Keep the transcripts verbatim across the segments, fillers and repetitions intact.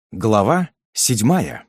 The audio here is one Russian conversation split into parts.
Глава седьмая.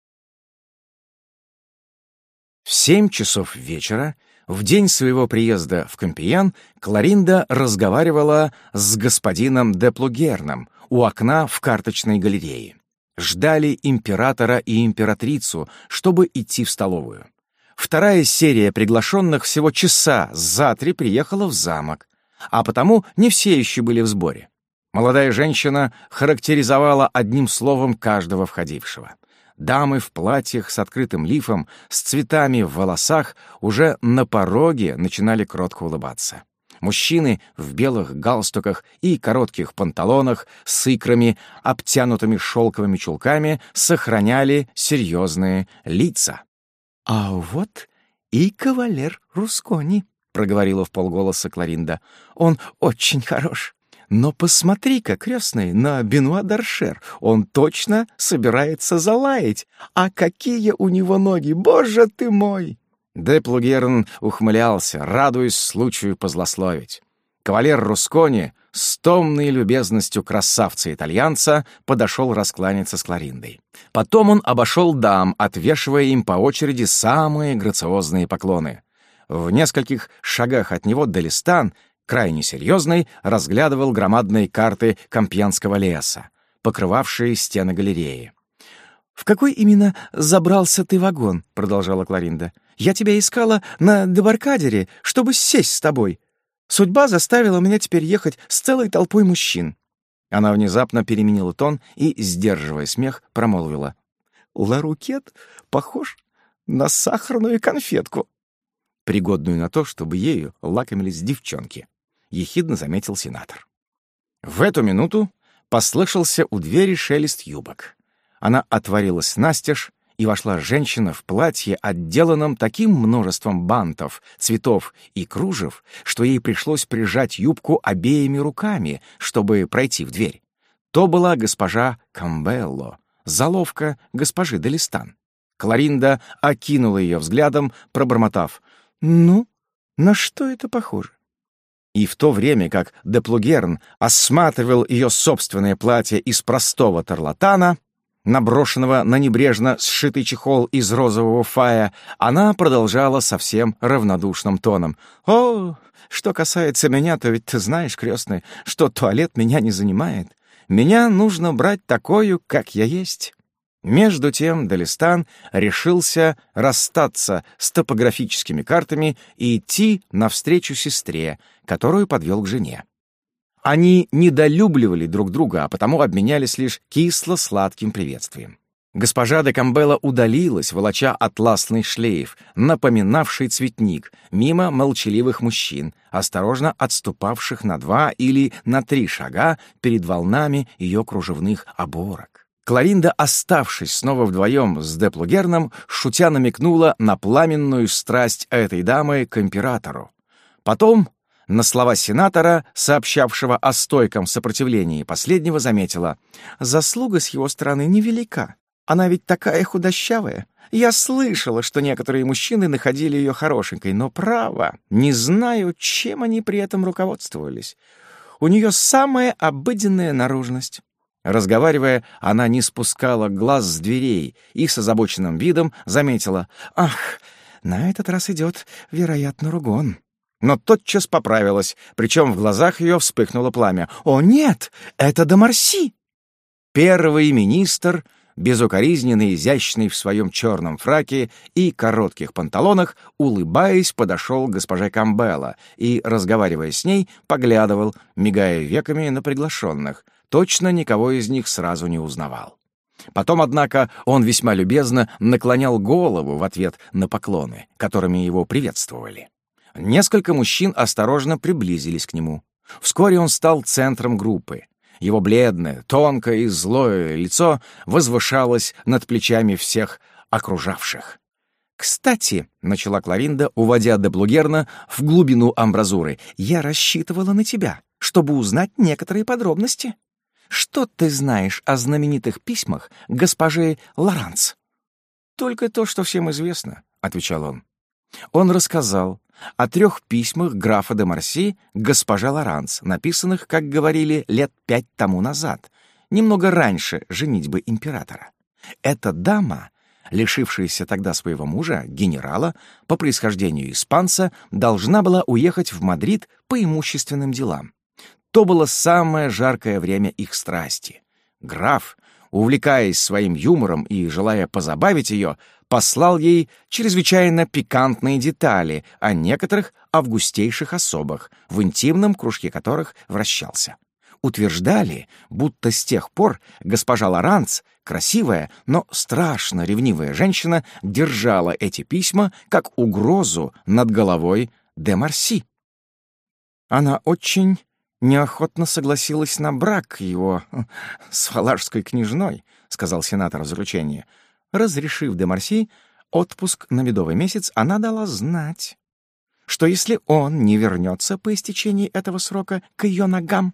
В семь часов вечера, в день своего приезда в Компиен, Кларинда разговаривала с господином де Плугерном у окна в карточной галерее. Ждали императора и императрицу, чтобы идти в столовую. Вторая серия приглашенных всего часа за три приехала в замок, а потому не все еще были в сборе. Молодая женщина характеризовала одним словом каждого входившего. Дамы в платьях с открытым лифом, с цветами в волосах уже на пороге начинали кротко улыбаться. Мужчины в белых галстуках и коротких панталонах с икрами, обтянутыми шелковыми чулками, сохраняли серьезные лица. «А вот и кавалер Рускони», — проговорила вполголоса Кларинда. «Он очень хорош. Но посмотри-ка, крестный, на Бенуа д'Аршер. Он точно собирается залаять. А какие у него ноги, боже ты мой!» Де Плугерн ухмылялся, радуясь случаю позлословить. Кавалер Рускони с томной любезностью красавца-итальянца подошел раскланяться с Клариндой. Потом он обошел дам, отвешивая им по очереди самые грациозные поклоны. В нескольких шагах от него Делистан, крайне серьезный, разглядывал громадные карты Компьенского леса, покрывавшие стены галереи. «В какой именно забрался ты вагон?» — продолжала Кларинда. «Я тебя искала на дебаркадере, чтобы сесть с тобой. Судьба заставила меня теперь ехать с целой толпой мужчин». Она внезапно переменила тон и, сдерживая смех, промолвила. «Ларукет похож на сахарную конфетку, пригодную на то, чтобы ею лакомились девчонки», — ехидно заметил сенатор. В эту минуту послышался у двери шелест юбок. Она отворилась настежь, и вошла женщина в платье, отделанном таким множеством бантов, цветов и кружев, что ей пришлось прижать юбку обеими руками, чтобы пройти в дверь. То была госпожа Камбелло, заловка госпожи Делистан. Кларинда окинула ее взглядом, пробормотав: «Ну, на что это похоже?» И в то время как де Плугерн осматривал ее собственное платье из простого тарлатана, наброшенного на небрежно сшитый чехол из розового фая, она продолжала совсем равнодушным тоном. «О, что касается меня, то ведь ты знаешь, крестный, что туалет меня не занимает. Меня нужно брать такою, как я есть». Между тем Делистан решился расстаться с топографическими картами и идти навстречу сестре, которую подвел к жене. Они недолюбливали друг друга, а потому обменялись лишь кисло-сладким приветствием. Госпожа де Камбелло удалилась, волоча атласный шлейф, напоминавший цветник, мимо молчаливых мужчин, осторожно отступавших на два или на три шага перед волнами ее кружевных оборок. Кларинда, оставшись снова вдвоем с де Плугерном, шутя намекнула на пламенную страсть этой дамы к императору. Потом на слова сенатора, сообщавшего о стойком сопротивлении последнего, заметила: «Заслуга с его стороны невелика. Она ведь такая худощавая. Я слышала, что некоторые мужчины находили ее хорошенькой, но, право, не знаю, чем они при этом руководствовались. У нее самая обыденная наружность». Разговаривая, она не спускала глаз с дверей и с озабоченным видом заметила: «Ах, на этот раз идет, вероятно, Ругон». Но тотчас поправилась, причем в глазах ее вспыхнуло пламя. «О, нет, это де Марси!» Первый министр, безукоризненно изящный в своем черном фраке и коротких панталонах, улыбаясь, подошел к госпоже Камбелло и, разговаривая с ней, поглядывал, мигая веками на приглашенных. Точно никого из них сразу не узнавал. Потом, однако, он весьма любезно наклонял голову в ответ на поклоны, которыми его приветствовали. Несколько мужчин осторожно приблизились к нему. Вскоре он стал центром группы. Его бледное, тонкое и злое лицо возвышалось над плечами всех окружавших. «Кстати», — начала Кларинда, уводя де Плугерна в глубину амбразуры, «я рассчитывала на тебя, чтобы узнать некоторые подробности. Что ты знаешь о знаменитых письмах госпожи Лоранс?» «Только то, что всем известно», — отвечал он. Он рассказал о трех письмах графа де Марси к госпоже Лоранс, написанных, как говорили, лет пять тому назад. немного раньше женитьбы императора. Эта дама, лишившаяся тогда своего мужа, генерала, по происхождению испанца, должна была уехать в Мадрид по имущественным делам. То было самое жаркое время их страсти. Граф, увлекаясь своим юмором и желая позабавить ее, послал ей чрезвычайно пикантные детали о некоторых августейших особах, в интимном кружке которых вращался. Утверждали, будто с тех пор госпожа Лоранс, красивая, но страшно ревнивая женщина, держала эти письма как угрозу над головой де Марси. Она очень неохотно согласилась на брак его с фалашской княжной, — сказал сенатор в заключение. Разрешив де Марси отпуск на медовый месяц, она дала знать, что если он не вернется по истечении этого срока к ее ногам,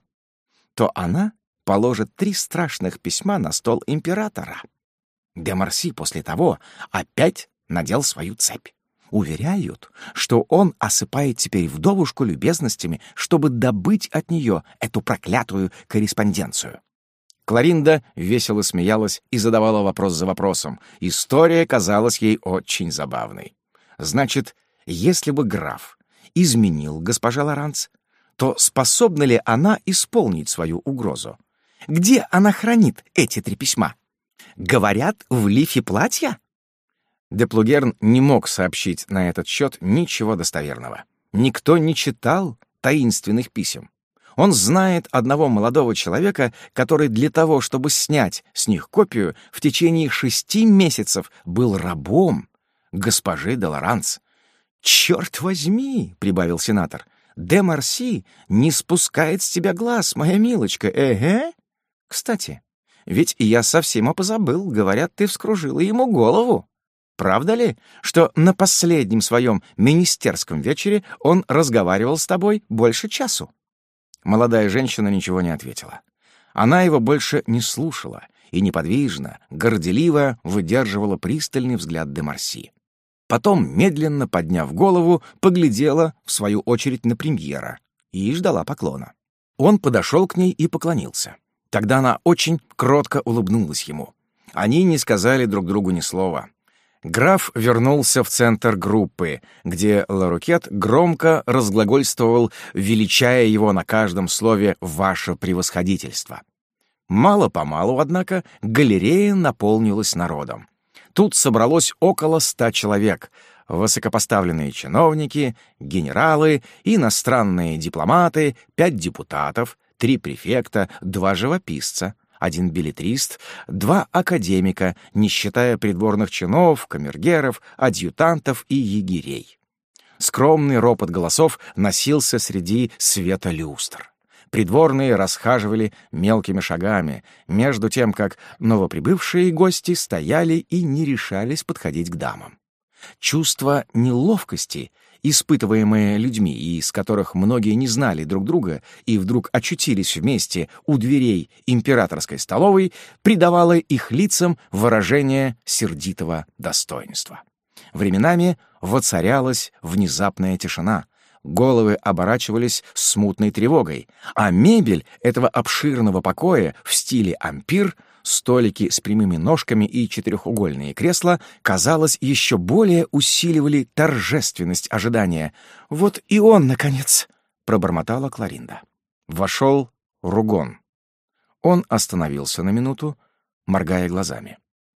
то она положит три страшных письма на стол императора. Де Марси после того опять надел свою цепь. Уверяют, что он осыпает теперь вдовушку любезностями, чтобы добыть от нее эту проклятую корреспонденцию. Кларинда весело смеялась и задавала вопрос за вопросом. История казалась ей очень забавной. Значит, если бы граф изменил госпожа Лоранс, то способна ли она исполнить свою угрозу? Где она хранит эти три письма? Говорят, в лифе платья? Де Плугерн не мог сообщить на этот счет ничего достоверного. Никто не читал таинственных писем. Он знает одного молодого человека, который для того, чтобы снять с них копию, в течение шести месяцев был рабом госпожи де Лоранс. «Черт возьми!» — прибавил сенатор. «Де Марси не спускает с тебя глаз, моя милочка, эге? Кстати, ведь я совсем и позабыл, говорят, ты вскружила ему голову. Правда ли, что на последнем своем министерском вечере он разговаривал с тобой больше часу?» Молодая женщина ничего не ответила. Она его больше не слушала и неподвижно, горделиво выдерживала пристальный взгляд де Марси. Потом, медленно подняв голову, поглядела, в свою очередь, на премьера и ждала поклона. Он подошел к ней и поклонился. Тогда она очень кротко улыбнулась ему. Они не сказали друг другу ни слова. Граф вернулся в центр группы, где Ларукет громко разглагольствовал, величая его на каждом слове «ваше превосходительство». Мало-помалу, однако, галерея наполнилась народом. Тут собралось около ста человек — высокопоставленные чиновники, генералы, иностранные дипломаты, пять депутатов, три префекта, два живописца, один беллетрист, два академика, не считая придворных чинов, камергеров, адъютантов и егерей. Скромный ропот голосов носился среди света люстр. Придворные расхаживали мелкими шагами, между тем, как новоприбывшие гости стояли и не решались подходить к дамам. Чувство неловкости, испытываемое людьми, из которых многие не знали друг друга и вдруг очутились вместе у дверей императорской столовой, придавало их лицам выражение сердитого достоинства. Временами воцарялась внезапная тишина. Головы оборачивались смутной тревогой, а мебель этого обширного покоя в стиле ампир, столики с прямыми ножками и четырехугольные кресла, казалось, еще более усиливали торжественность ожидания. «Вот и он, наконец!» — пробормотала Кларинда. Вошел Ругон. Он остановился на минуту, моргая глазами.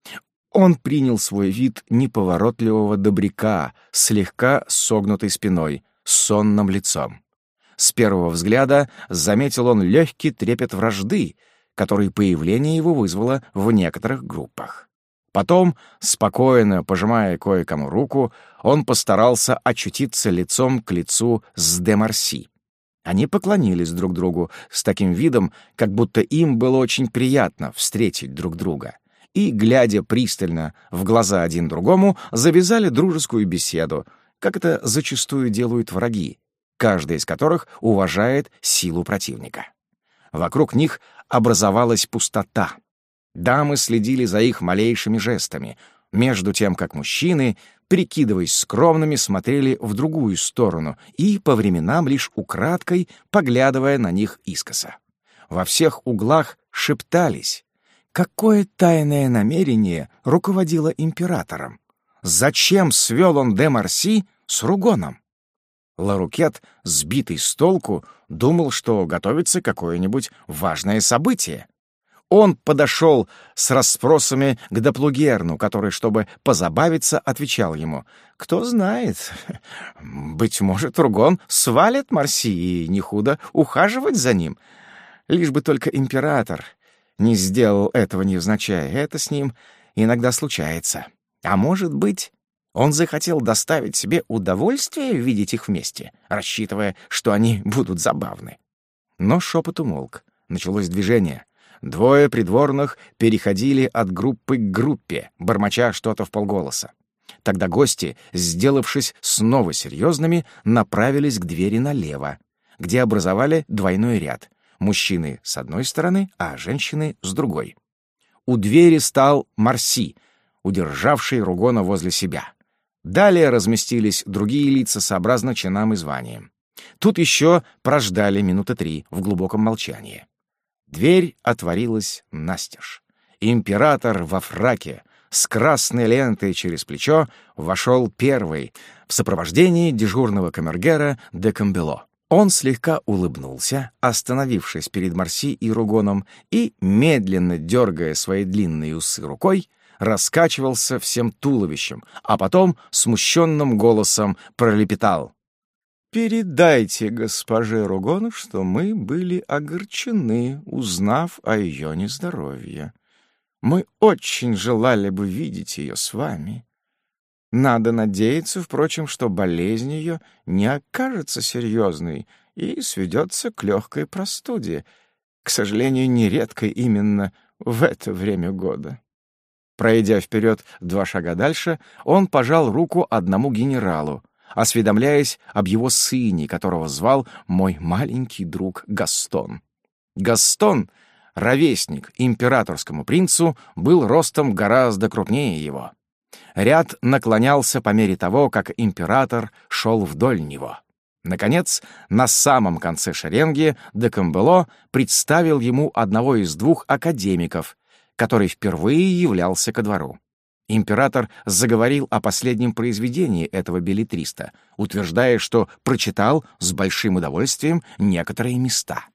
Он принял свой вид неповоротливого добряка, слегка согнутой спиной, с сонным лицом. С первого взгляда заметил он легкий трепет вражды, который появление его вызвало в некоторых группах. Потом, спокойно пожимая кое-кому руку, он постарался очутиться лицом к лицу с де Марси. Они поклонились друг другу с таким видом, как будто им было очень приятно встретить друг друга, и, глядя пристально в глаза один другому, завязали дружескую беседу, как это зачастую делают враги, каждый из которых уважает силу противника. Вокруг них образовалась пустота. Дамы следили за их малейшими жестами, между тем как мужчины, прикидываясь скромными, смотрели в другую сторону и по временам лишь украдкой поглядывая на них искоса. Во всех углах шептались. Какое тайное намерение руководило императором? Зачем свел он де Марси с Ругоном? Ларукет, сбитый с толку, думал, что готовится какое-нибудь важное событие. Он подошел с расспросами к Деплугерну, который, чтобы позабавиться, отвечал ему: «Кто знает, быть может, Ругон свалит Марси, и не худо ухаживать за ним. Лишь бы только император не сделал этого невзначай. Это с ним иногда случается. А может быть, он захотел доставить себе удовольствие видеть их вместе, рассчитывая, что они будут забавны». Но шепот умолк. Началось движение. Двое придворных переходили от группы к группе, бормоча что-то вполголоса. Тогда гости, сделавшись снова серьезными, направились к двери налево, где образовали двойной ряд. Мужчины с одной стороны, а женщины с другой. У двери стал Марси, удержавший Ругона возле себя. Далее разместились другие лица сообразно чинам и званиям. Тут еще прождали минуты три в глубоком молчании. Дверь отворилась настежь. Император во фраке с красной лентой через плечо вошел первый в сопровождении дежурного камергера де Камбело. Он слегка улыбнулся, остановившись перед Марси и Ругоном, и, медленно дергая свои длинные усы рукой, раскачивался всем туловищем, а потом смущенным голосом пролепетал: «Передайте госпоже Ругону, что мы были огорчены, узнав о ее нездоровье. Мы очень желали бы видеть ее с вами. Надо надеяться, впрочем, что болезнь ее не окажется серьезной и сведется к легкой простуде, к сожалению, нередкой именно в это время года». Пройдя вперед два шага дальше, он пожал руку одному генералу, осведомляясь об его сыне, которого звал мой маленький друг Гастон. Гастон, ровесник императорскому принцу, был ростом гораздо крупнее его. Ряд наклонялся по мере того, как император шел вдоль него. Наконец, на самом конце шеренги де Камбело представил ему одного из двух академиков, который впервые являлся ко двору. Император заговорил о последнем произведении этого беллетриста, утверждая, что прочитал с большим удовольствием некоторые места.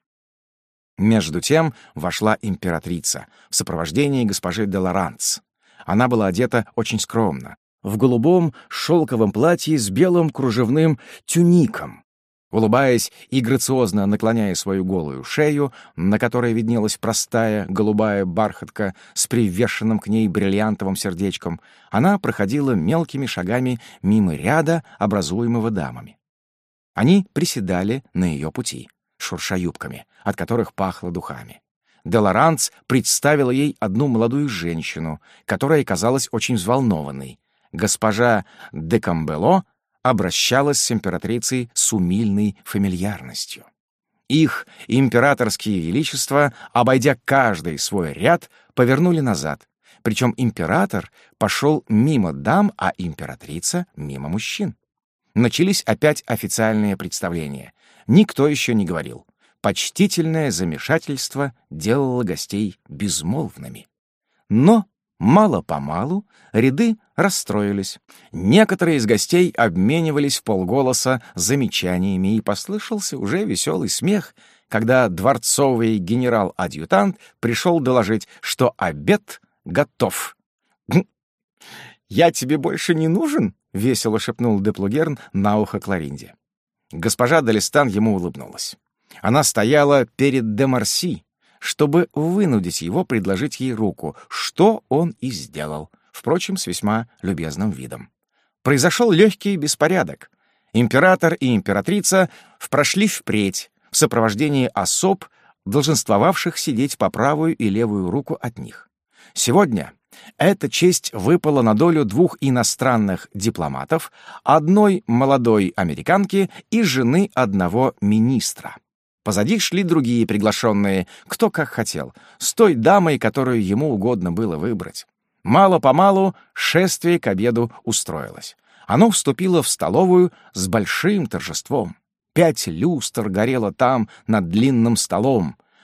Между тем вошла императрица в сопровождении госпожи де Лоранс. Она была одета очень скромно, в голубом шелковом платье с белым кружевным тюником. Улыбаясь и грациозно наклоняя свою голую шею, на которой виднелась простая голубая бархатка с привешенным к ней бриллиантовым сердечком, она проходила мелкими шагами мимо ряда, образуемого дамами. Они приседали на ее пути, шурша юбками, от которых пахло духами. де Лоранс представила ей одну молодую женщину, которая казалась очень взволнованной. Госпожа де Камбело обращалась с императрицей с умильной фамильярностью. Их императорские величества, обойдя каждый свой ряд, повернули назад, причем император пошел мимо дам, а императрица — мимо мужчин. Начались опять официальные представления. Никто еще не говорил. Почтительное замешательство делало гостей безмолвными. Но мало-помалу ряды расстроились. Некоторые из гостей обменивались вполголоса замечаниями, и послышался уже веселый смех, когда дворцовый генерал-адъютант пришел доложить, что обед готов. «Я тебе больше не нужен?» — весело шепнул Деплугерн на ухо Кларинде. Госпожа де Листан ему улыбнулась. Она стояла перед де Марси, чтобы вынудить его предложить ей руку, что он и сделал, впрочем, с весьма любезным видом. Произошел легкий беспорядок. Император и императрица прошли впредь в сопровождении особ, долженствовавших сидеть по правую и левую руку от них. Сегодня эта честь выпала на долю двух иностранных дипломатов, одной молодой американки и жены одного министра. Позади шли другие приглашенные, кто как хотел, с той дамой, которую ему угодно было выбрать. Мало-помалу шествие к обеду устроилось. Оно вступило в столовую с большим торжеством. Пять люстр горело там над длинным столом,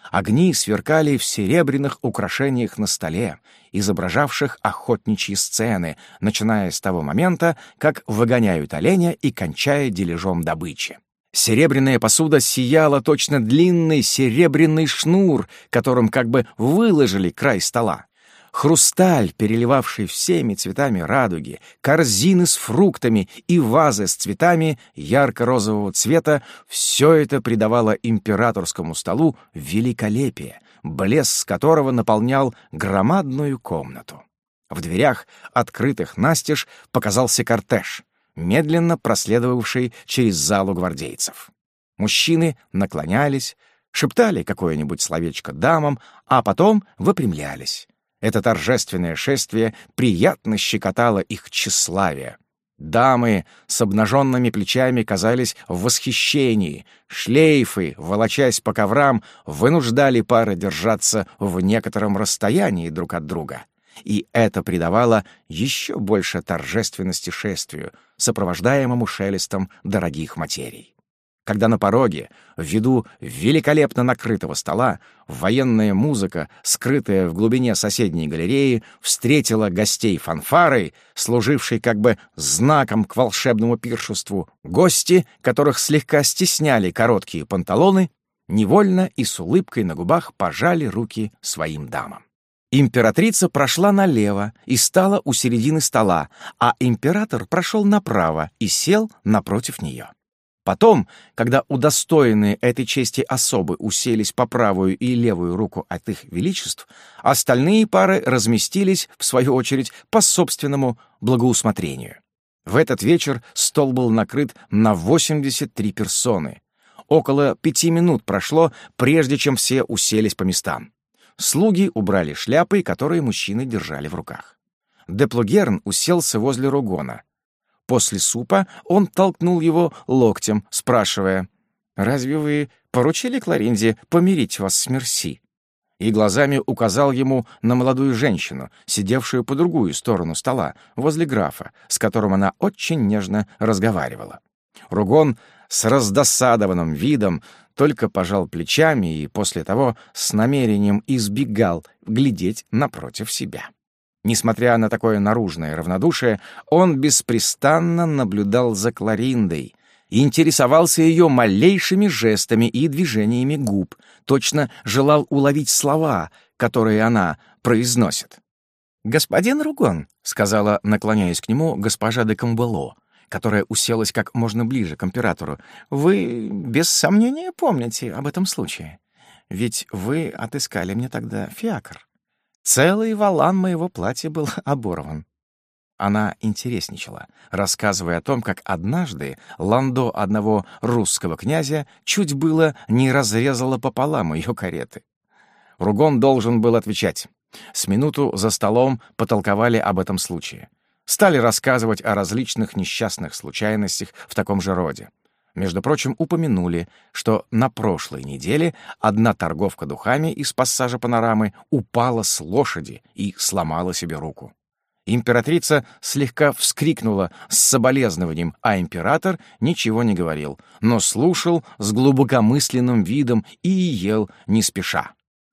Огни сверкали в серебряных украшениях на столе, изображавших охотничьи сцены, начиная с того момента, как выгоняют оленя и кончая дележом добычи. Серебряная посуда сияла точно длинный серебряный шнур, которым как бы выложили край стола. Хрусталь, переливавший всеми цветами радуги, корзины с фруктами и вазы с цветами ярко-розового цвета — все это придавало императорскому столу великолепие, блеск которого наполнял громадную комнату. В дверях, открытых настежь, показался кортеж, медленно проследовавший через залу гвардейцев. Мужчины наклонялись, шептали какое-нибудь словечко дамам, а потом выпрямлялись. Это торжественное шествие приятно щекотало их тщеславие. Дамы с обнаженными плечами казались в восхищении. Шлейфы, волочась по коврам, вынуждали пары держаться в некотором расстоянии друг от друга. И это придавало еще больше торжественности шествию, сопровождаемому шелестом дорогих материй. Когда на пороге, в виду великолепно накрытого стола, военная музыка, скрытая в глубине соседней галереи, встретила гостей фанфарой, служившей как бы знаком к волшебному пиршеству, гости, которых слегка стесняли короткие панталоны, невольно и с улыбкой на губах пожали руки своим дамам. Императрица прошла налево и стала у середины стола, а император прошел направо и сел напротив нее. Потом, когда удостоенные этой чести особы уселись по правую и левую руку от их величеств, остальные пары разместились, в свою очередь, по собственному благоусмотрению. В этот вечер стол был накрыт на восемьдесят три персоны. Около пяти минут прошло, прежде чем все уселись по местам. Слуги убрали шляпы, которые мужчины держали в руках. де Плугерн уселся возле Ругона. После супа он толкнул его локтем, спрашивая: «Разве вы поручили Кларинде помирить вас с Мерси?» И глазами указал ему на молодую женщину, сидевшую по другую сторону стола, возле графа, с которым она очень нежно разговаривала. Ругон с раздосадованным видом только пожал плечами и после того с намерением избегал глядеть напротив себя. Несмотря на такое наружное равнодушие, он беспрестанно наблюдал за Клариндой и интересовался ее малейшими жестами и движениями губ, точно желал уловить слова, которые она произносит. «Господин Ругон», — сказала, наклоняясь к нему, госпожа де Камбело, которая уселась как можно ближе к императору, — «вы без сомнения помните об этом случае. Ведь вы отыскали мне тогда фиакр. Целый волан моего платья был оборван». Она интересничала, рассказывая о том, как однажды ландо одного русского князя чуть было не разрезало пополам ее кареты. Ругон должен был отвечать. С минуту за столом потолковали об этом случае. Стали рассказывать о различных несчастных случайностях в таком же роде. Между прочим, упомянули, что на прошлой неделе одна торговка духами из пассажа Панорамы упала с лошади и сломала себе руку. Императрица слегка вскрикнула с соболезнованием, а император ничего не говорил, но слушал с глубокомысленным видом и ел не спеша.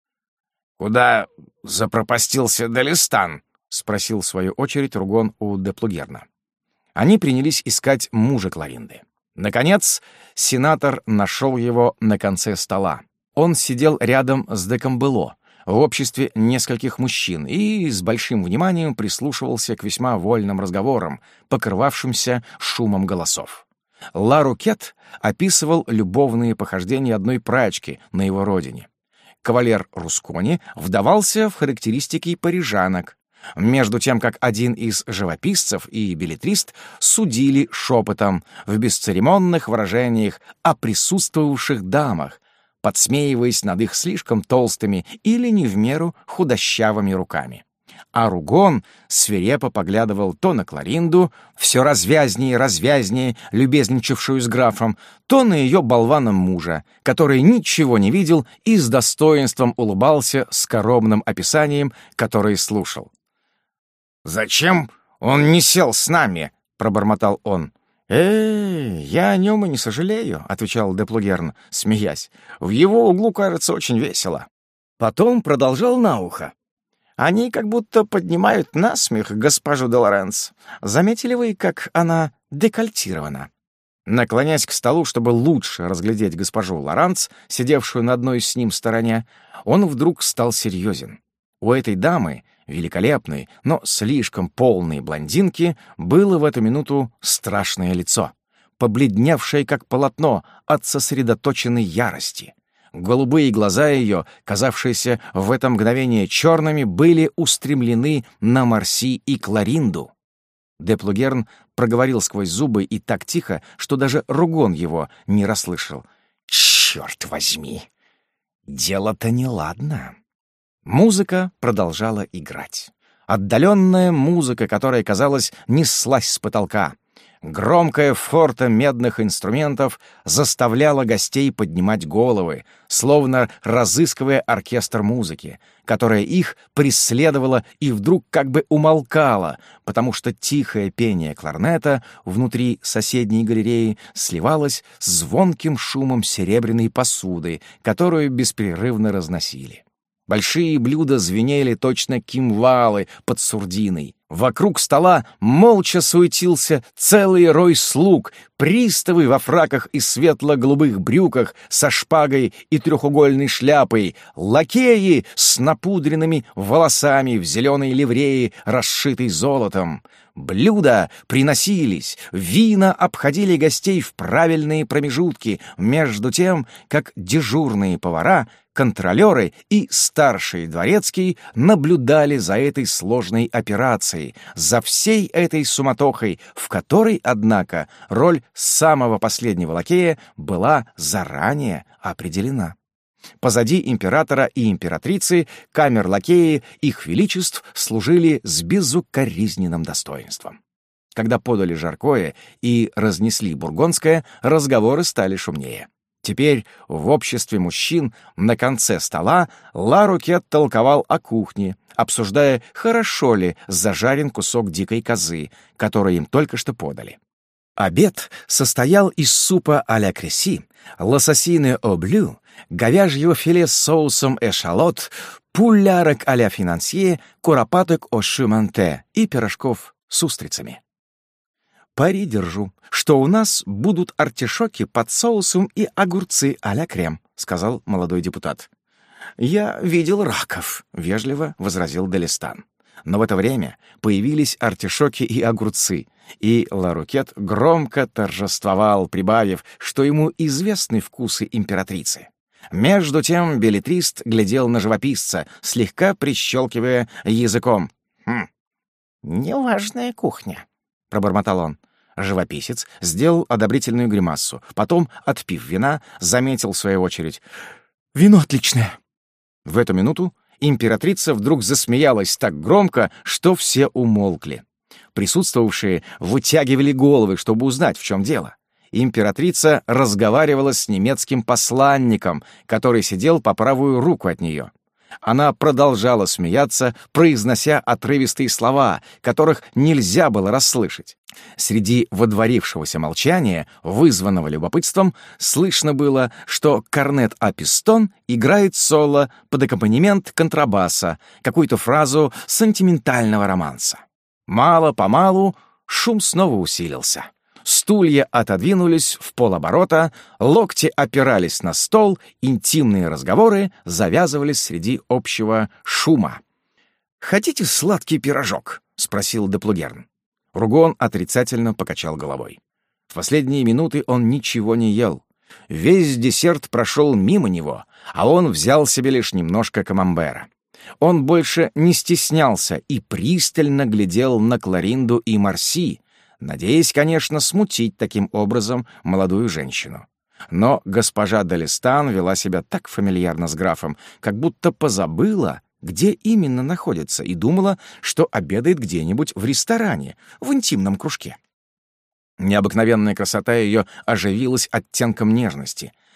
«Куда запропастился Далистан?» — спросил в свою очередь Ругон у де Плугерна. Они принялись искать мужа Кларинды. Наконец, сенатор нашел его на конце стола. Он сидел рядом с де Камбело, в обществе нескольких мужчин, и с большим вниманием прислушивался к весьма вольным разговорам, покрывавшимся шумом голосов. Ла Рукет описывал любовные похождения одной прачки на его родине. Кавалер Рускони вдавался в характеристики парижанок, между тем как один из живописцев и беллетрист судили шепотом в бесцеремонных выражениях о присутствовавших дамах, подсмеиваясь над их слишком толстыми или не в меру худощавыми руками. А Ругон свирепо поглядывал то на Кларинду, все развязнее и развязнее, любезничавшую с графом, то на ее болвана мужа, который ничего не видел и с достоинством улыбался скоромным описанием, которое слушал. «Зачем он не сел с нами?» — пробормотал он. «Э, я о нем и не сожалею», — отвечал де Плугерн, смеясь. «В его углу, кажется, очень весело». Потом продолжал на ухо. «Они как будто поднимают насмех госпожу де Лоренс. Заметили вы, как она декольтирована?» Наклонясь к столу, чтобы лучше разглядеть госпожу Лоранс, сидевшую на одной с ним стороне, он вдруг стал серьезен. У этой дамы, великолепной, но слишком полной блондинки, было в эту минуту страшное лицо, побледневшее как полотно от сосредоточенной ярости. Голубые глаза ее, казавшиеся в это мгновение черными, были устремлены на Марси и Кларинду. Де Плугерн проговорил сквозь зубы и так тихо, что даже Ругон его не расслышал. «Черт возьми! Дело-то неладно!» Музыка продолжала играть. Отдаленная музыка, которая, казалось, неслась с потолка. Громкая форта медных инструментов заставляла гостей поднимать головы, словно разыскивая оркестр музыки, которая их преследовала и вдруг как бы умолкала, потому что тихое пение кларнета внутри соседней галереи сливалось с звонким шумом серебряной посуды, которую беспрерывно разносили. Большие блюда звенели точно кимвалы под сурдиной. Вокруг стола молча суетился целый рой слуг, приставы во фраках и светло-голубых брюках со шпагой и трехугольной шляпой, лакеи с напудренными волосами в зеленой ливреи, расшитой золотом. Блюда приносились, вина обходили гостей в правильные промежутки, между тем, как дежурные повара, контролеры и старший дворецкий наблюдали за этой сложной операцией, за всей этой суматохой, в которой, однако, роль самого последнего лакея была заранее определена. Позади императора и императрицы камер-лакеи их величеств служили с безукоризненным достоинством. Когда подали жаркое и разнесли бургондское, разговоры стали шумнее. Теперь в обществе мужчин на конце стола Ла Рокет толковал о кухне, обсуждая, хорошо ли зажарен кусок дикой козы, который им только что подали. Обед состоял из супа а-ля Креси, лососины о-блю, говяжьего филе с соусом эшалот, пулярок а-ля Финансье, куропаток о-шуманте и пирожков с устрицами. «Пари держу, что у нас будут артишоки под соусом и огурцы а-ля крем», — сказал молодой депутат. «Я видел раков», — вежливо возразил Делестан. Но в это время появились артишоки и огурцы, и Ла Рокет громко торжествовал, прибавив, что ему известны вкусы императрицы. Между тем беллетрист глядел на живописца, слегка прищелкивая языком. «Хм, неважная кухня», — пробормотал он. Живописец сделал одобрительную гримассу, потом, отпив вина, заметил в свою очередь: «Вино отличное». В эту минуту императрица вдруг засмеялась так громко, что все умолкли. Присутствовавшие вытягивали головы, чтобы узнать, в чем дело. Императрица разговаривала с немецким посланником, который сидел по правую руку от нее. Она продолжала смеяться, произнося отрывистые слова, которых нельзя было расслышать. Среди водворившегося молчания, вызванного любопытством, слышно было, что корнет а-пистон играет соло под аккомпанемент контрабаса, какую-то фразу сентиментального романса. Мало-помалу шум снова усилился. Стулья отодвинулись в полоборота, локти опирались на стол, интимные разговоры завязывались среди общего шума. «Хотите сладкий пирожок?» — спросил де Плугерн. Ругон отрицательно покачал головой. В последние минуты он ничего не ел. Весь десерт прошел мимо него, а он взял себе лишь немножко камамбера. Он больше не стеснялся и пристально глядел на Кларинду и Марси, надеясь, конечно, смутить таким образом молодую женщину. Но госпожа Делестан вела себя так фамильярно с графом, как будто позабыла, где именно находится, и думала, что обедает где-нибудь в ресторане, в интимном кружке. Необыкновенная красота ее оживилась оттенком нежности.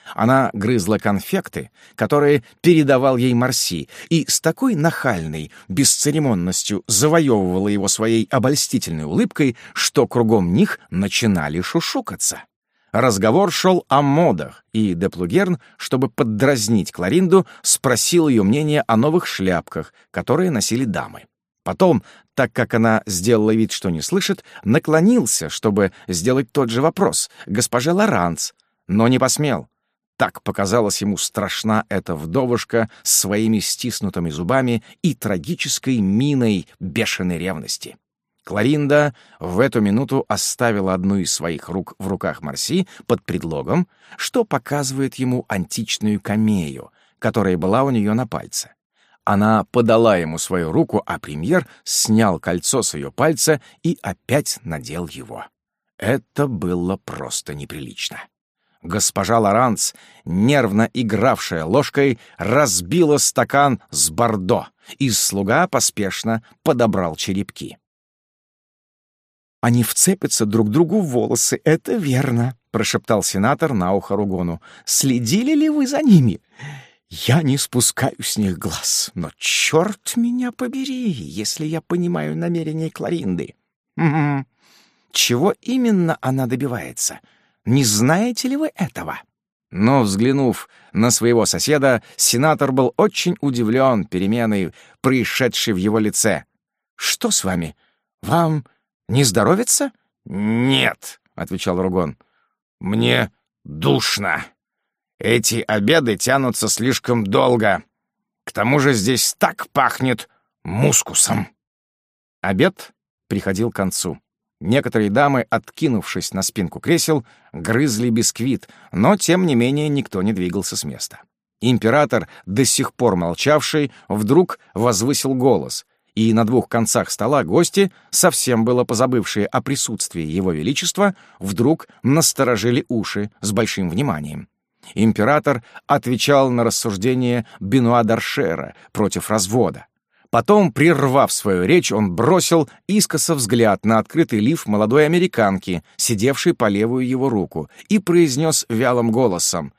Она грызла конфекты, которые передавал ей Марси, и с такой нахальной бесцеремонностью завоевывала его своей обольстительной улыбкой, что кругом них начинали шушукаться. Разговор шел о модах, и де Плугерн, чтобы поддразнить Кларинду, спросил ее мнение о новых шляпках, которые носили дамы. Потом, так как она сделала вид, что не слышит, наклонился, чтобы сделать тот же вопрос госпоже Лоранс, но не посмел. Так показалась ему страшна эта вдовушка с своими стиснутыми зубами и трагической миной бешеной ревности. Кларинда в эту минуту оставила одну из своих рук в руках Марси под предлогом, что показывает ему античную камею, которая была у нее на пальце. Она подала ему свою руку, а премьер снял кольцо с ее пальца и опять надел его. Это было просто неприлично. Госпожа Лоранс, нервно игравшая ложкой, разбила стакан с бордо, и слуга поспешно подобрал черепки. «Они вцепятся друг другу в волосы, это верно», — прошептал сенатор на ухо Ругону. «Следили ли вы за ними? Я не спускаю с них глаз, но черт меня побери, если я понимаю намерения Кларинды. Угу. Чего именно она добивается? Не знаете ли вы этого?» Но, взглянув на своего соседа, сенатор был очень удивлен переменой, происшедшей в его лице. «Что с вами? Вам не здоровится?» «Нет», — отвечал Ругон. «Мне душно. Эти обеды тянутся слишком долго. К тому же здесь так пахнет мускусом». Обед приходил к концу. Некоторые дамы, откинувшись на спинку кресел, грызли бисквит, но, тем не менее, никто не двигался с места. Император, до сих пор молчавший, вдруг возвысил голос, и на двух концах стола гости, совсем было позабывшие о присутствии его величества, вдруг насторожили уши с большим вниманием. Император отвечал на рассуждение Бенуа д'Аршера против развода. Потом, прервав свою речь, он бросил искоса взгляд на открытый лиф молодой американки, сидевшей по левую его руку, и произнес вялым голосом: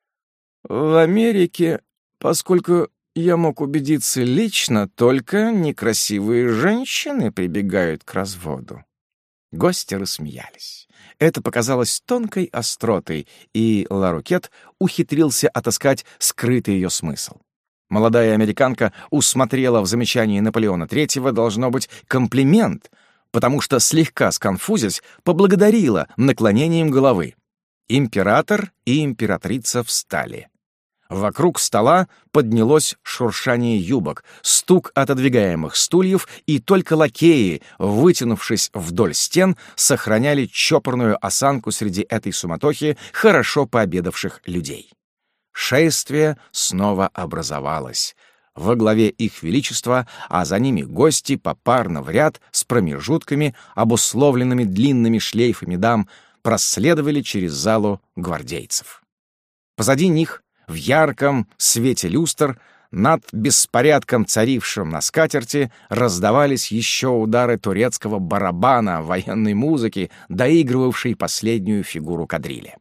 «В Америке, поскольку я мог убедиться лично, только некрасивые женщины прибегают к разводу». Гости рассмеялись. Это показалось тонкой остротой, и Ларукет ухитрился отыскать скрытый ее смысл. Молодая американка усмотрела в замечании Наполеона Третьего, должно быть, комплимент, потому что, слегка сконфузясь, поблагодарила наклонением головы. Император и императрица встали. Вокруг стола поднялось шуршание юбок, стук отодвигаемых стульев, и только лакеи, вытянувшись вдоль стен, сохраняли чопорную осанку среди этой суматохи хорошо пообедавших людей. Шествие снова образовалось. Во главе их величества, а за ними гости попарно в ряд с промежутками, обусловленными длинными шлейфами дам, проследовали через залу гвардейцев. Позади них, в ярком свете люстр, над беспорядком, царившим на скатерти, раздавались еще удары турецкого барабана военной музыки, доигрывавшей последнюю фигуру кадрили.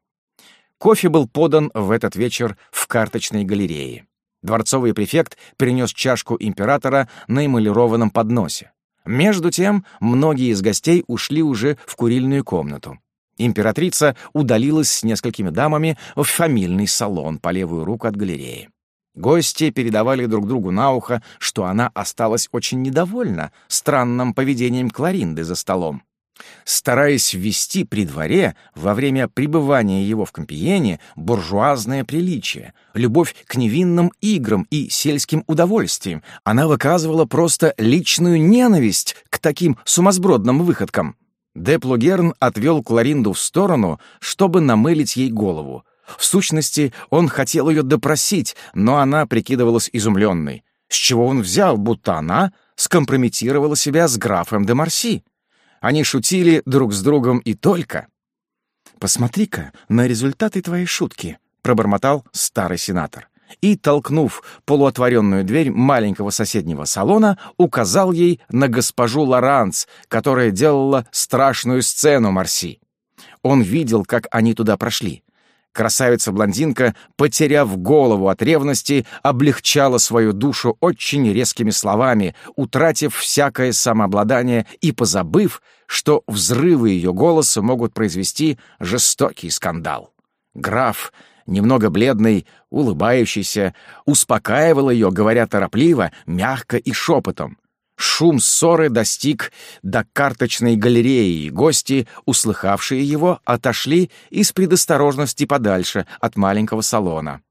Кофе был подан в этот вечер в карточной галерее. Дворцовый префект принес чашку императора на эмалированном подносе. Между тем, многие из гостей ушли уже в курильную комнату. Императрица удалилась с несколькими дамами в фамильный салон по левую руку от галереи. Гости передавали друг другу на ухо, что она осталась очень недовольна странным поведением Кларинды за столом. Стараясь ввести при дворе во время пребывания его в Компиене буржуазное приличие, любовь к невинным играм и сельским удовольствиям, она выказывала просто личную ненависть к таким сумасбродным выходкам. Де Плугерн отвел Кларинду в сторону, чтобы намылить ей голову. В сущности, он хотел ее допросить, но она прикидывалась изумленной. С чего он взял, будто она скомпрометировала себя с графом де Марси? Они шутили друг с другом и только. «Посмотри-ка на результаты твоей шутки», — пробормотал старый сенатор. И, толкнув полуотворенную дверь маленького соседнего салона, указал ей на госпожу Лоранс, которая делала страшную сцену Марси. Он видел, как они туда прошли. Красавица-блондинка, потеряв голову от ревности, облегчала свою душу очень резкими словами, утратив всякое самообладание и позабыв, что взрывы ее голоса могут произвести жестокий скандал. Граф, немного бледный, улыбающийся, успокаивал ее, говоря торопливо, мягко и шепотом. Шум ссоры достиг до карточной галереи, и гости, услыхавшие его, отошли из предосторожности подальше от маленького салона.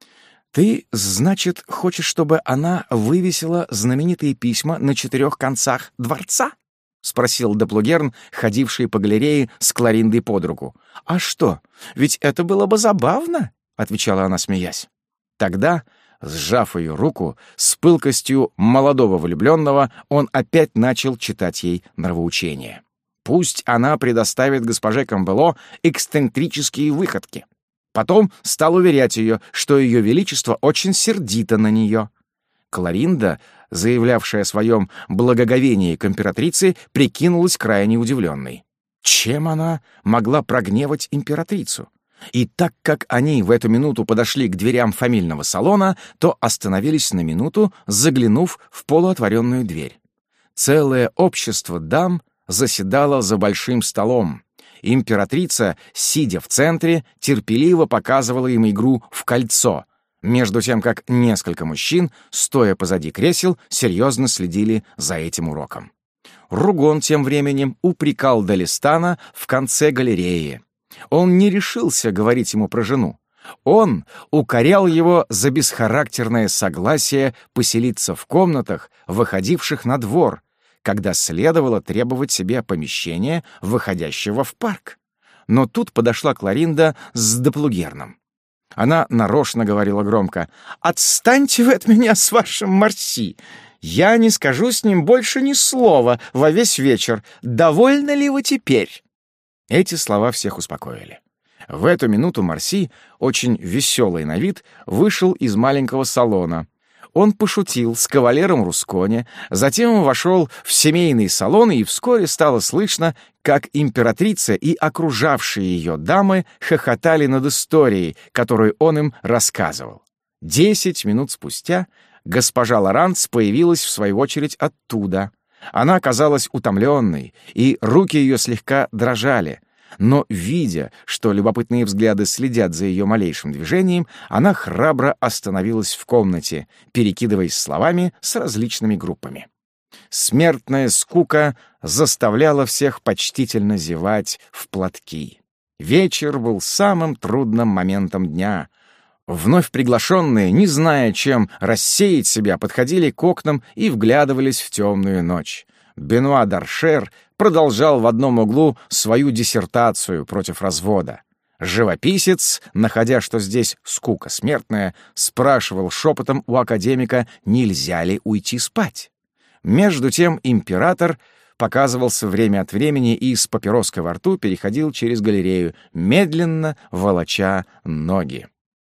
«Ты, значит, хочешь, чтобы она вывесила знаменитые письма на четырех концах дворца?» — спросил де Плугерн, ходивший по галерее с Клариндой под руку. «А что, ведь это было бы забавно?» — отвечала она, смеясь. Тогда, сжав ее руку, с пылкостью молодого влюбленного, он опять начал читать ей нравоучение. Пусть она предоставит госпоже Камбело эксцентрические выходки. Потом стал уверять ее, что ее величество очень сердито на нее. Кларинда, заявлявшая о своем благоговении к императрице, прикинулась крайне удивленной. Чем она могла прогневать императрицу? И так как они в эту минуту подошли к дверям фамильного салона, то остановились на минуту, заглянув в полуотворенную дверь. Целое общество дам заседало за большим столом. Императрица, сидя в центре, терпеливо показывала им игру в кольцо, между тем как несколько мужчин, стоя позади кресел, серьезно следили за этим уроком. Ругон тем временем упрекал Делистана в конце галереи. Он не решился говорить ему про жену. Он укорял его за бесхарактерное согласие поселиться в комнатах, выходивших на двор, когда следовало требовать себе помещения, выходящего в парк. Но тут подошла Кларинда с де Плугерном. Она нарочно говорила громко: «Отстаньте вы от меня с вашим Марси! Я не скажу с ним больше ни слова во весь вечер. Довольны ли вы теперь?» Эти слова всех успокоили. В эту минуту Марси, очень веселый на вид, вышел из маленького салона. Он пошутил с кавалером Русконе, затем вошел в семейный салон, и вскоре стало слышно, как императрица и окружавшие ее дамы хохотали над историей, которую он им рассказывал. Десять минут спустя госпожа Лоранс появилась в свою очередь оттуда. Она казалась утомленной, и руки ее слегка дрожали. Но, видя, что любопытные взгляды следят за ее малейшим движением, она храбро остановилась в комнате, перекидываясь словами с различными группами. Смертная скука заставляла всех почтительно зевать в платки. Вечер был самым трудным моментом дня. Вновь приглашенные, не зная, чем рассеять себя, подходили к окнам и вглядывались в темную ночь. Бенуа д'Аршер продолжал в одном углу свою диссертацию против развода. Живописец, находя, что здесь скука смертная, спрашивал шепотом у академика, нельзя ли уйти спать. Между тем император показывался время от времени и с папироской во рту переходил через галерею, медленно волоча ноги.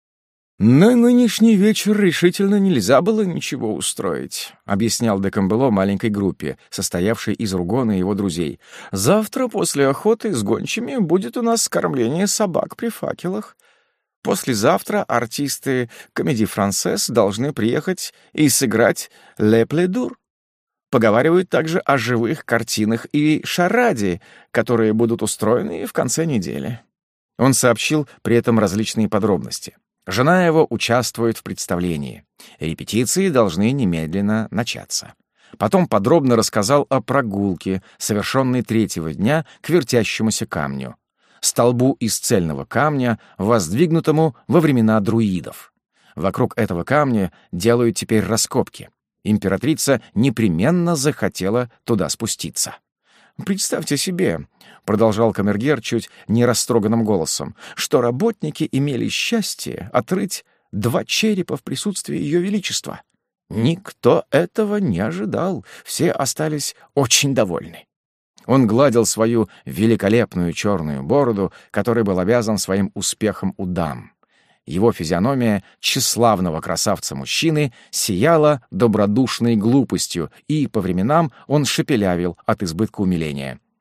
«На нынешний вечер решительно нельзя было ничего устроить», — объяснял де Камбело маленькой группе, состоявшей из Ругона и его друзей. «Завтра после охоты с гончими будет у нас кормление собак при факелах. Послезавтра артисты комедии-франсез должны приехать и сыграть «Ле Пледур». Поговаривают также о живых картинах и шараде, которые будут устроены в конце недели». Он сообщил при этом различные подробности. Жена его участвует в представлении. Репетиции должны немедленно начаться. Потом подробно рассказал о прогулке, совершенной третьего дня к вертящемуся камню, столбу из цельного камня, воздвигнутому во времена друидов. Вокруг этого камня делают теперь раскопки. Императрица непременно захотела туда спуститься. «Представьте себе», — продолжал камергер чуть не растроганным голосом, «что работники имели счастье отрыть два черепа в присутствии Ее Величества. Никто этого не ожидал, все остались очень довольны». Он гладил свою великолепную черную бороду, которой был обязан своим успехом у дам. Его физиономия тщеславного красавца-мужчины сияла добродушной глупостью, и по временам он шепелявил от избытка умиления.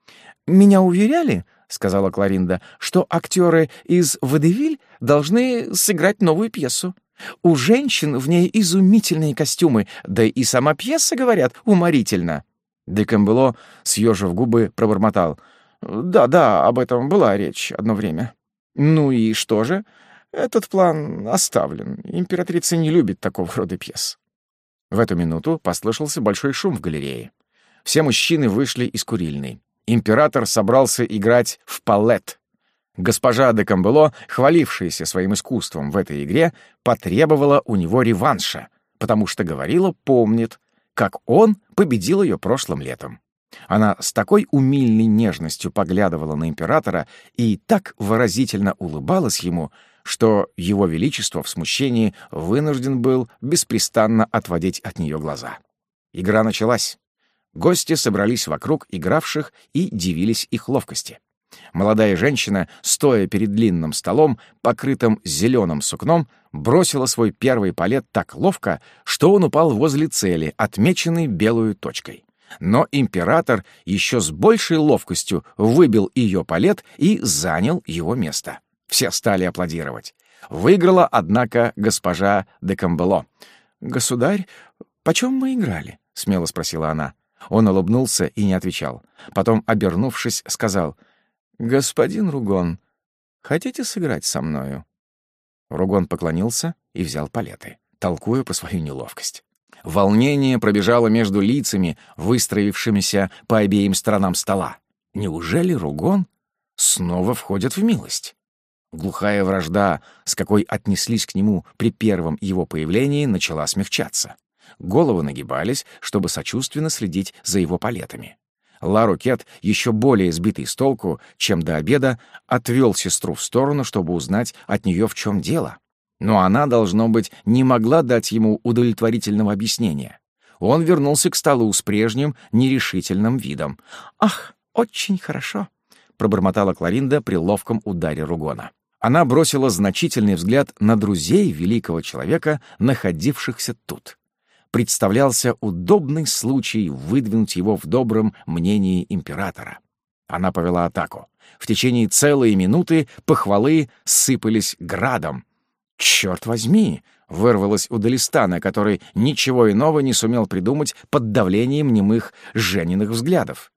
«Меня уверяли, — сказала Кларинда, — что актеры из «Водевиль» должны сыграть новую пьесу. У женщин в ней изумительные костюмы, да и сама пьеса, говорят, уморительна». Де Камбело, съежив губы, пробормотал: «Да-да, об этом была речь одно время». «Ну и что же? Этот план оставлен. Императрица не любит такого рода пьес». В эту минуту послышался большой шум в галерее. Все мужчины вышли из курильной. Император собрался играть в палет. Госпожа де Камбело, хвалившаяся своим искусством в этой игре, потребовала у него реванша, потому что говорила, помнит, как он победил ее прошлым летом. Она с такой умильной нежностью поглядывала на императора и так выразительно улыбалась ему, что его величество в смущении вынужден был беспрестанно отводить от нее глаза. Игра началась. Гости собрались вокруг игравших и дивились их ловкости. Молодая женщина, стоя перед длинным столом, покрытым зеленым сукном, бросила свой первый палет так ловко, что он упал возле цели, отмеченной белой точкой. Но император еще с большей ловкостью выбил ее палет и занял его место. Все стали аплодировать. Выиграла, однако, госпожа де Камбело. «Государь, почем мы играли?» — смело спросила она. Он улыбнулся и не отвечал. Потом, обернувшись, сказал: «Господин Ругон, хотите сыграть со мною?» Ругон поклонился и взял палеты, толкуя про свою неловкость. Волнение пробежало между лицами, выстроившимися по обеим сторонам стола. Неужели Ругон снова входит в милость? Глухая вражда, с какой отнеслись к нему при первом его появлении, начала смягчаться. Головы нагибались, чтобы сочувственно следить за его палетами. Ла Рокет, еще более сбитый с толку, чем до обеда, отвел сестру в сторону, чтобы узнать от нее, в чем дело. Но она, должно быть, не могла дать ему удовлетворительного объяснения. Он вернулся к столу с прежним нерешительным видом. «Ах, очень хорошо», — пробормотала Кларинда при ловком ударе Ругона. Она бросила значительный взгляд на друзей великого человека, находившихся тут. Представлялся удобный случай выдвинуть его в добром мнении императора. Она повела атаку. В течение целой минуты похвалы сыпались градом. «Черт возьми!» — вырвалось у Долистана, который ничего иного не сумел придумать под давлением немых Жениных взглядов.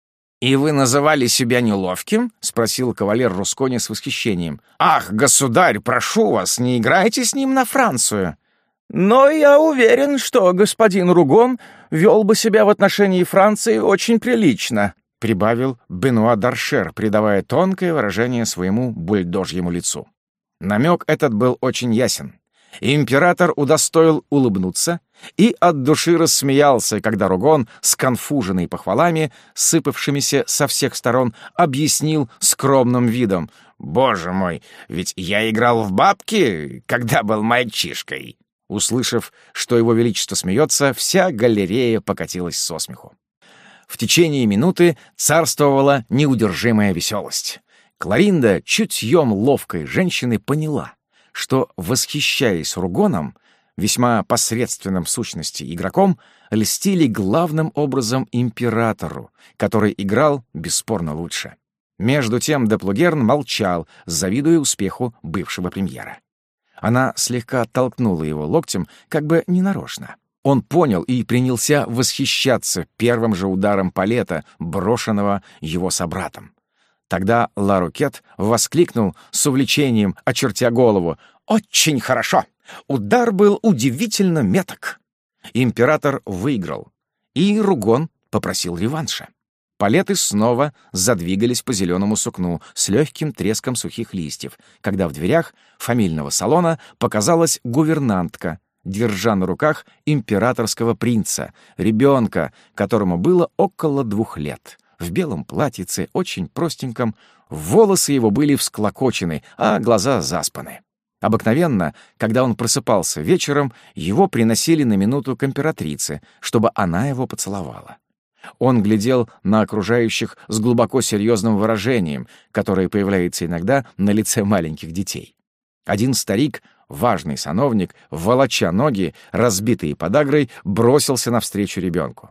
«И вы называли себя неловким?» — спросил кавалер Рускони с восхищением. «Ах, государь, прошу вас, не играйте с ним на Францию!» «Но я уверен, что господин Ругон вел бы себя в отношении Франции очень прилично», — прибавил Бенуа д'Аршер, придавая тонкое выражение своему бульдожьему лицу. Намек этот был очень ясен. Император удостоил улыбнуться и от души рассмеялся, когда Ругон, сконфуженный похвалами, сыпавшимися со всех сторон, объяснил скромным видом: «Боже мой, ведь я играл в бабки, когда был мальчишкой». Услышав, что его величество смеется, вся галерея покатилась со смеху. В течение минуты царствовала неудержимая веселость. Кларинда чутьем ловкой женщины поняла, что, восхищаясь Ругоном, весьма посредственным в сущности игроком, льстили главным образом императору, который играл бесспорно лучше. Между тем де Плугерн молчал, завидуя успеху бывшего премьера. Она слегка оттолкнула его локтем, как бы ненарочно. Он понял и принялся восхищаться первым же ударом палета, брошенного его собратом. Тогда Ла Рокет воскликнул с увлечением, очертя голову: «Очень хорошо! Удар был удивительно меток!» Император выиграл, и Ругон попросил реванша. Палеты снова задвигались по зеленому сукну с легким треском сухих листьев, когда в дверях фамильного салона показалась гувернантка, держа на руках императорского принца, ребенка, которому было около двух лет. В белом платьице, очень простеньком, волосы его были всклокочены, а глаза заспаны. Обыкновенно, когда он просыпался вечером, его приносили на минуту к императрице, чтобы она его поцеловала. Он глядел на окружающих с глубоко серьезным выражением, которое появляется иногда на лице маленьких детей. Один старик, важный сановник, волоча ноги, разбитые подагрой, бросился навстречу ребенку.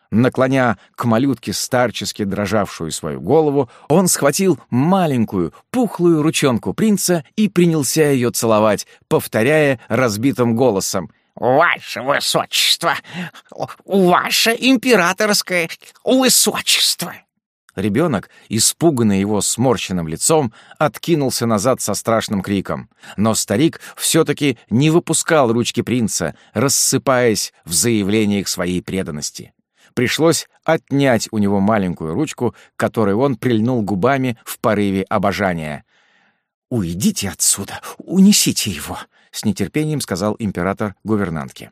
Наклоня к малютке старчески дрожавшую свою голову, он схватил маленькую, пухлую ручонку принца и принялся ее целовать, повторяя разбитым голосом: «Ваше высочество! Ваше императорское высочество!» Ребенок, испуганный его сморщенным лицом, откинулся назад со страшным криком. Но старик все-таки не выпускал ручки принца, рассыпаясь в заявлениях своей преданности. Пришлось отнять у него маленькую ручку, к которой он прильнул губами в порыве обожания. «Уйдите отсюда, унесите его», — с нетерпением сказал император гувернантке.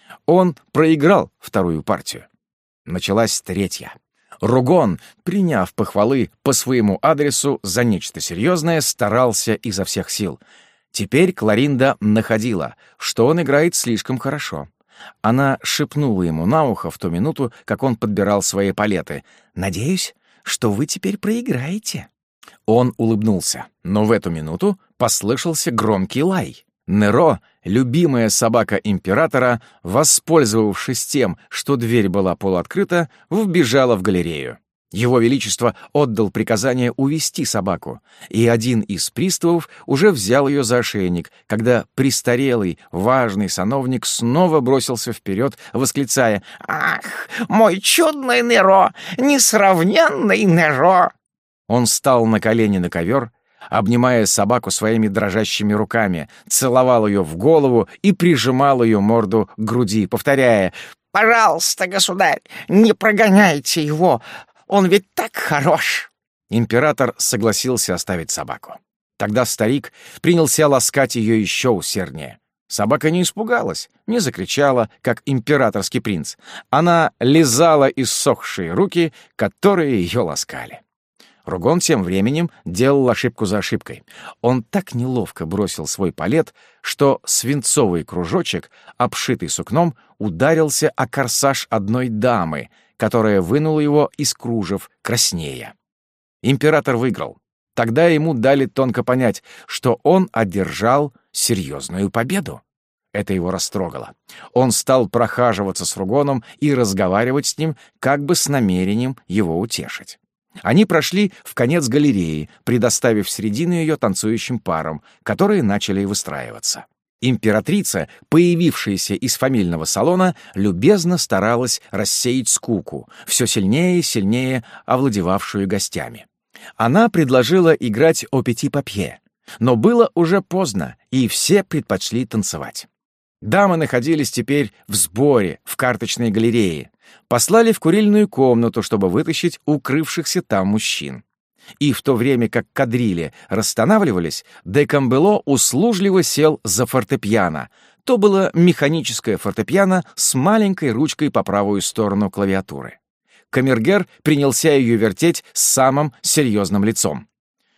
Он проиграл вторую партию. Началась третья. Ругон, приняв похвалы по своему адресу за нечто серьезное, старался изо всех сил. Теперь Кларинда находила, что он играет слишком хорошо. Она шепнула ему на ухо в ту минуту, как он подбирал свои палеты: «Надеюсь, что вы теперь проиграете». Он улыбнулся, но в эту минуту послышался громкий лай. Неро, любимая собака императора, воспользовавшись тем, что дверь была полуоткрыта, вбежала в галерею. Его Величество отдал приказание увести собаку, и один из приставов уже взял ее за ошейник, когда престарелый, важный сановник снова бросился вперед, восклицая: «Ах, мой чудный Неро! Несравненный Неро!» Он встал на колени на ковер, обнимая собаку своими дрожащими руками, целовал ее в голову и прижимал ее морду к груди, повторяя: «Пожалуйста, государь, не прогоняйте его! Он ведь так хорош!» Император согласился оставить собаку. Тогда старик принялся ласкать ее еще усерднее. Собака не испугалась, не закричала, как императорский принц. Она лизала иссохшие руки, которые ее ласкали. Ругон тем временем делал ошибку за ошибкой. Он так неловко бросил свой палет, что свинцовый кружочек, обшитый сукном, ударился о корсаж одной дамы, которая вынула его из кружев краснея. Император выиграл. Тогда ему дали тонко понять, что он одержал серьезную победу. Это его растрогало. Он стал прохаживаться с Ругоном и разговаривать с ним, как бы с намерением его утешить. Они прошли в конец галереи, предоставив середину ее танцующим парам, которые начали выстраиваться. Императрица, появившаяся из фамильного салона, любезно старалась рассеять скуку, все сильнее и сильнее овладевавшую гостями. Она предложила играть о пяти-папье, но было уже поздно, и все предпочли танцевать. Дамы находились теперь в сборе в карточной галерее. Послали в курильную комнату, чтобы вытащить укрывшихся там мужчин. И в то время как кадрили расстанавливались, де Камбело услужливо сел за фортепиано. То было механическое фортепиано с маленькой ручкой по правую сторону клавиатуры. Камергер принялся ее вертеть с самым серьезным лицом.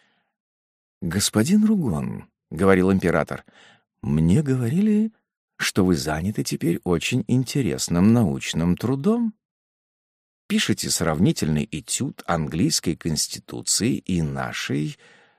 «Господин Ругон», — говорил император, — «мне говорили, что вы заняты теперь очень интересным научным трудом. Пишете сравнительный этюд английской конституции и нашей.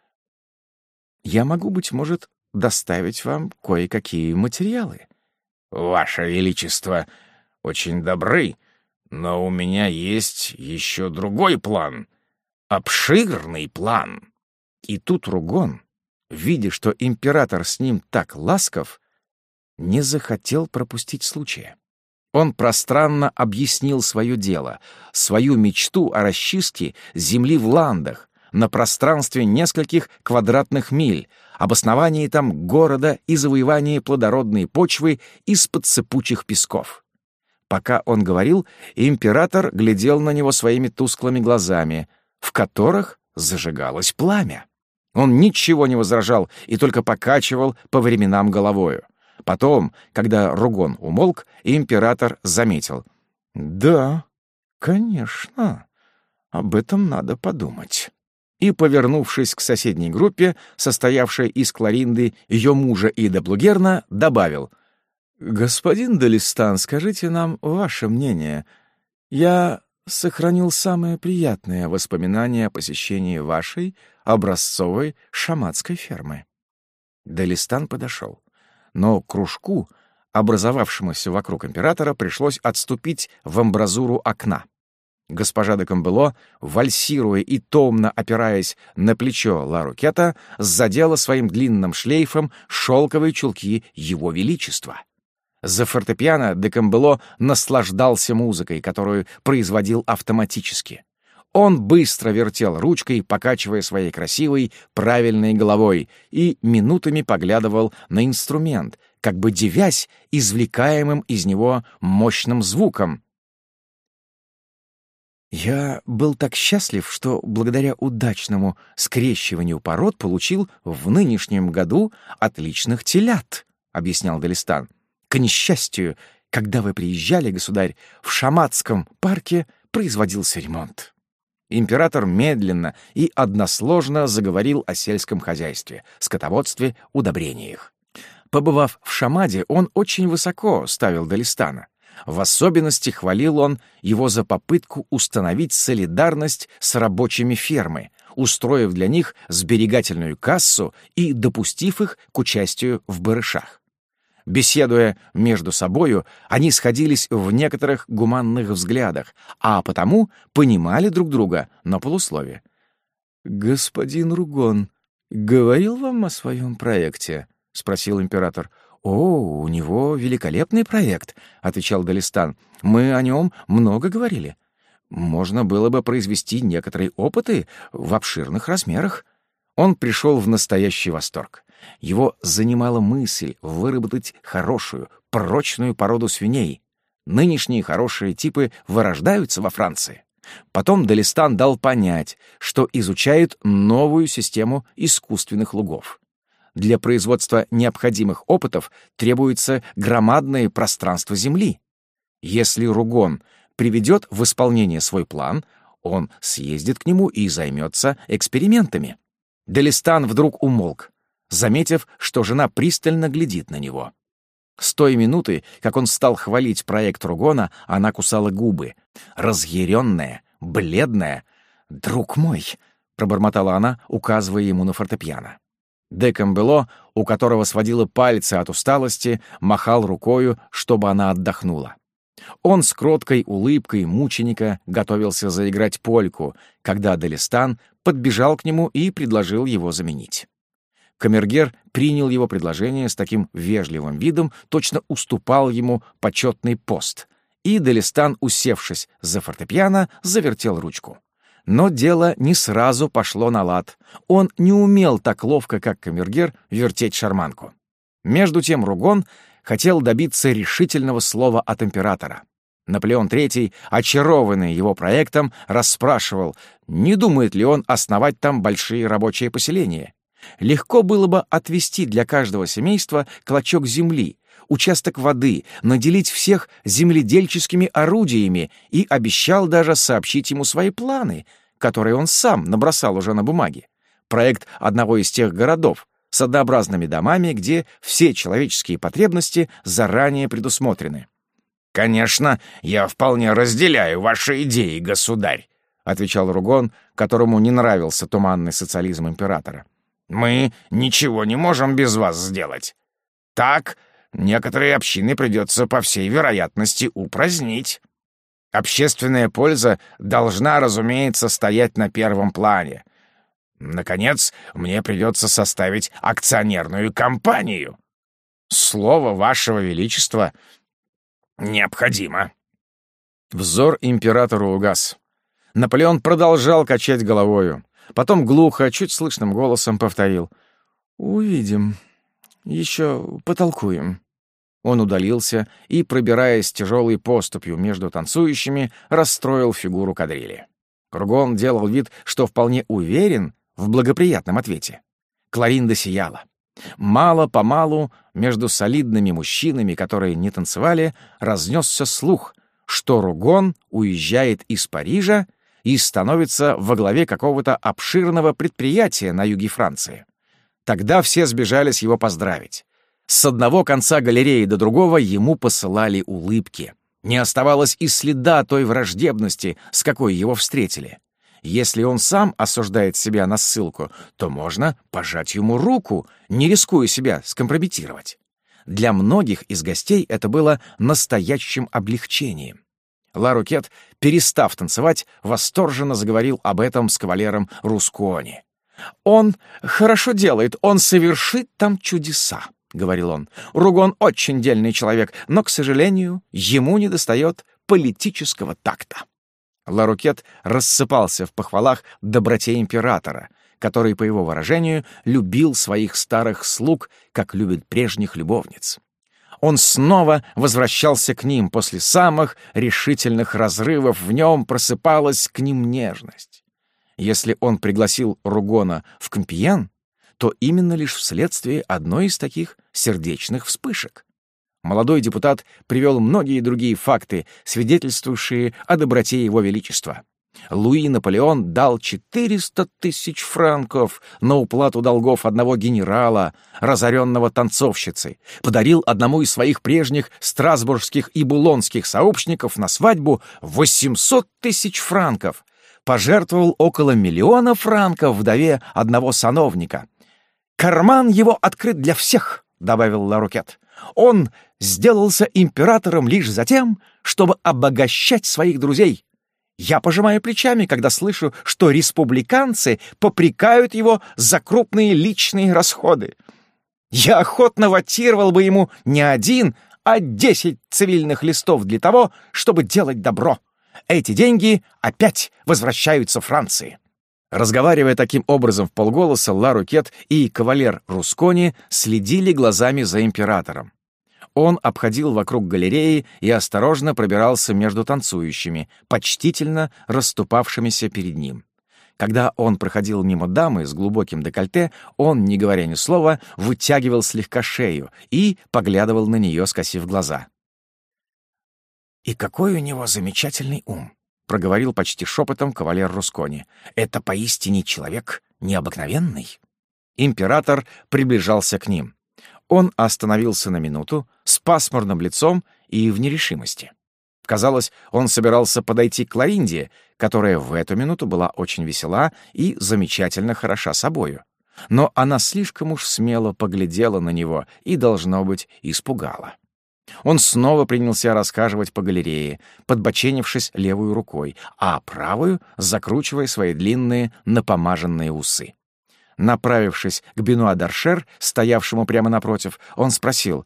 Я могу, быть может, доставить вам кое-какие материалы». «Ваше Величество, очень добры, но у меня есть еще другой план, обширный план». И тут Ругон, видя, что император с ним так ласков, не захотел пропустить случая. Он пространно объяснил свое дело, свою мечту о расчистке земли в Ландах на пространстве нескольких квадратных миль, об основании там города и завоевании плодородной почвы из-под сыпучих песков. Пока он говорил, император глядел на него своими тусклыми глазами, в которых зажигалось пламя. Он ничего не возражал и только покачивал по временам головою. Потом, когда Ругон умолк, император заметил: «Да, конечно, об этом надо подумать». И, повернувшись к соседней группе, состоявшей из Кларинды, ее мужа и де Плугерна, добавил: «Господин де Листан, скажите нам ваше мнение. Я сохранил самые приятные воспоминания о посещении вашей образцовой шаматской фермы». Де Листан подошел. Но к кружку, образовавшемуся вокруг императора, пришлось отступить в амбразуру окна. Госпожа де Камбело, вальсируя и томно опираясь на плечо Ла Рокета, задела своим длинным шлейфом шелковые чулки Его Величества. За фортепиано де Камбело наслаждался музыкой, которую производил автоматически. Он быстро вертел ручкой, покачивая своей красивой, правильной головой, и минутами поглядывал на инструмент, как бы дивясь извлекаемым из него мощным звуком. «Я был так счастлив, что благодаря удачному скрещиванию пород получил в нынешнем году отличных телят», — объяснял Делистан. «К несчастью, когда вы приезжали, государь, в Шаматском парке производился ремонт». Император медленно и односложно заговорил о сельском хозяйстве, скотоводстве, удобрениях. Побывав в Шамаде, он очень высоко ставил Делистана. В особенности хвалил он его за попытку установить солидарность с рабочими фермы, устроив для них сберегательную кассу и допустив их к участию в барышах. Беседуя между собою, они сходились в некоторых гуманных взглядах, а потому понимали друг друга на полуслове. «Господин Ругон говорил вам о своем проекте?» — спросил император. «О, у него великолепный проект», — отвечал Делистан. «Мы о нем много говорили. Можно было бы произвести некоторые опыты в обширных размерах». Он пришел в настоящий восторг. Его занимала мысль выработать хорошую, прочную породу свиней. Нынешние хорошие типы вырождаются во Франции. Потом Делистан дал понять, что изучает новую систему искусственных лугов. Для производства необходимых опытов требуется громадное пространство земли. Если Ругон приведет в исполнение свой план, он съездит к нему и займется экспериментами. Делистан вдруг умолк, заметив, что жена пристально глядит на него. С той минуты, как он стал хвалить проект Ругона, она кусала губы. Разъяренная, бледная. «Друг мой!» — пробормотала она, указывая ему на фортепиано. Де Камбело, у которого сводило пальцы от усталости, махал рукою, чтобы она отдохнула. Он с кроткой улыбкой мученика готовился заиграть польку, когда Делистан подбежал к нему и предложил его заменить. Камергер принял его предложение с таким вежливым видом, точно уступал ему почетный пост, и Делистан, усевшись за фортепиано, завертел ручку. Но дело не сразу пошло на лад. Он не умел так ловко, как камергер, вертеть шарманку. Между тем Ругон хотел добиться решительного слова от императора. Наполеон третий, очарованный его проектом, расспрашивал, не думает ли он основать там большие рабочие поселения. Легко было бы отвести для каждого семейства клочок земли, участок воды, наделить всех земледельческими орудиями, и обещал даже сообщить ему свои планы, которые он сам набросал уже на бумаге. Проект одного из тех городов с однообразными домами, где все человеческие потребности заранее предусмотрены. «Конечно, я вполне разделяю ваши идеи, государь», — отвечал Ругон, которому не нравился туманный социализм императора. «Мы ничего не можем без вас сделать. Так некоторые общины придется, по всей вероятности, упразднить. Общественная польза должна, разумеется, стоять на первом плане. Наконец, мне придется составить акционерную компанию. Слово вашего величества необходимо». Взор императора угас. Наполеон продолжал качать головою. Потом глухо, чуть слышным голосом повторил: «Увидим. Еще потолкуем». Он удалился и, пробираясь тяжелой поступью между танцующими, расстроил фигуру кадрили. Ругон делал вид, что вполне уверен в благоприятном ответе. Кларинда сияла. Мало-помалу между солидными мужчинами, которые не танцевали, разнесся слух, что Ругон уезжает из Парижа и становится во главе какого-то обширного предприятия на юге Франции. Тогда все сбежались его поздравить. С одного конца галереи до другого ему посылали улыбки. Не оставалось и следа той враждебности, с какой его встретили. Если он сам осуждает себя на ссылку, то можно пожать ему руку, не рискуя себя скомпрометировать. Для многих из гостей это было настоящим облегчением. Ла Рокет, перестав танцевать, восторженно заговорил об этом с кавалером Рускони. «Он хорошо делает, он совершит там чудеса», — говорил он. «Ругон очень дельный человек, но, к сожалению, ему недостает политического такта». Ла Рокет рассыпался в похвалах доброте императора, который, по его выражению, любил своих старых слуг, как любит прежних любовниц. Он снова возвращался к ним после самых решительных разрывов, в нем просыпалась к ним нежность. Если он пригласил Ругона в Компьен, то именно лишь вследствие одной из таких сердечных вспышек. Молодой депутат привел многие другие факты, свидетельствующие о доброте его величества. Луи Наполеон дал четыреста тысяч франков на уплату долгов одного генерала, разоренного танцовщицей, подарил одному из своих прежних страсбургских и булонских сообщников на свадьбу восемьсот тысяч франков, пожертвовал около миллиона франков вдове одного сановника. «Карман его открыт для всех», — добавил Ла Рокет. «Он сделался императором лишь за тем, чтобы обогащать своих друзей. Я пожимаю плечами, когда слышу, что республиканцы попрекают его за крупные личные расходы. Я охотно ватировал бы ему не один, а десять цивильных листов для того, чтобы делать добро. Эти деньги опять возвращаются Франции». Разговаривая таким образом вполголоса, Ла Рокет и кавалер Рускони следили глазами за императором. Он обходил вокруг галереи и осторожно пробирался между танцующими, почтительно расступавшимися перед ним. Когда он проходил мимо дамы с глубоким декольте, он, не говоря ни слова, вытягивал слегка шею и поглядывал на нее, скосив глаза. «И какой у него замечательный ум!» — проговорил почти шепотом кавалер Рускони. «Это поистине человек необыкновенный». Император приближался к ним. Он остановился на минуту с пасмурным лицом и в нерешимости. Казалось, он собирался подойти к Кларинде, которая в эту минуту была очень весела и замечательно хороша собою. Но она слишком уж смело поглядела на него и, должно быть, испугала. Он снова принялся расхаживать по галерее, подбоченившись левой рукой, а правую закручивая свои длинные напомаженные усы. Направившись к Бенуа д'Аршер, стоявшему прямо напротив, он спросил: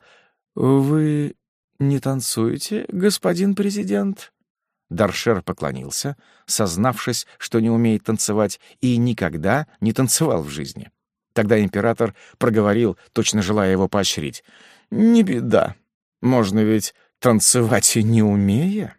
«Вы не танцуете, господин президент?» Д'Аршер поклонился, сознавшись, что не умеет танцевать и никогда не танцевал в жизни. Тогда император проговорил, точно желая его поощрить: «Не беда. Можно ведь танцевать и не умея».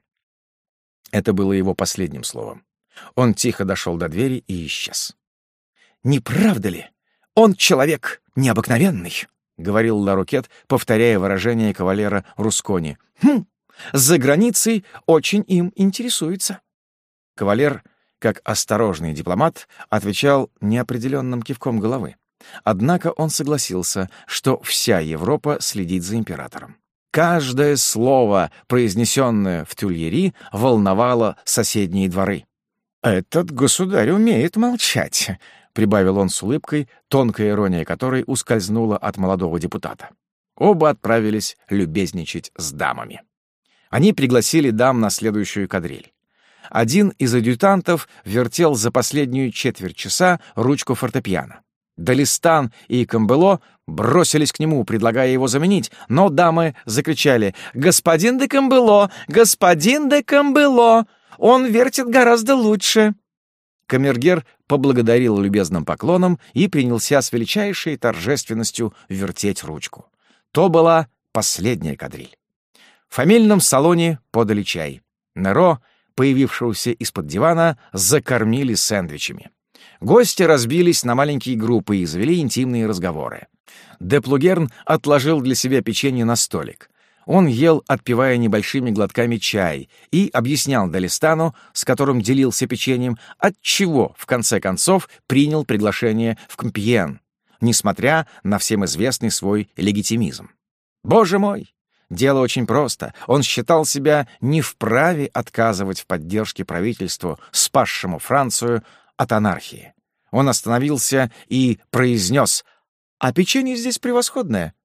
Это было его последним словом. Он тихо дошел до двери и исчез. «Не правда ли? Он человек необыкновенный», — говорил Ла Рокет, повторяя выражение кавалера Рускони. «Хм, за границей очень им интересуется». Кавалер, как осторожный дипломат, отвечал неопределенным кивком головы. Однако он согласился, что вся Европа следит за императором. Каждое слово, произнесенное в Тюильри, волновало соседние дворы. «Этот государь умеет молчать», — прибавил он с улыбкой, тонкая ирония которой ускользнула от молодого депутата. Оба отправились любезничать с дамами. Они пригласили дам на следующую кадриль. Один из адъютантов вертел за последнюю четверть часа ручку фортепиано. Далистан и Камбело бросились к нему, предлагая его заменить, но дамы закричали: «Господин де Камбело! Господин де Камбело! Он вертит гораздо лучше!» Камергер поблагодарил любезным поклоном и принялся с величайшей торжественностью вертеть ручку. То была последняя кадриль. В фамильном салоне подали чай. Неро, появившегося из-под дивана, закормили сэндвичами. Гости разбились на маленькие группы и завели интимные разговоры. Де Плугерн отложил для себя печенье на столик. Он ел, отпивая небольшими глотками чай, и объяснял Далистану, с которым делился печеньем, отчего, в конце концов, принял приглашение в Компьен, несмотря на всем известный свой легитимизм. Боже мой! Дело очень просто. Он считал себя не вправе отказывать в поддержке правительству, спасшему Францию от анархии. Он остановился и произнес: «А печенье здесь превосходное».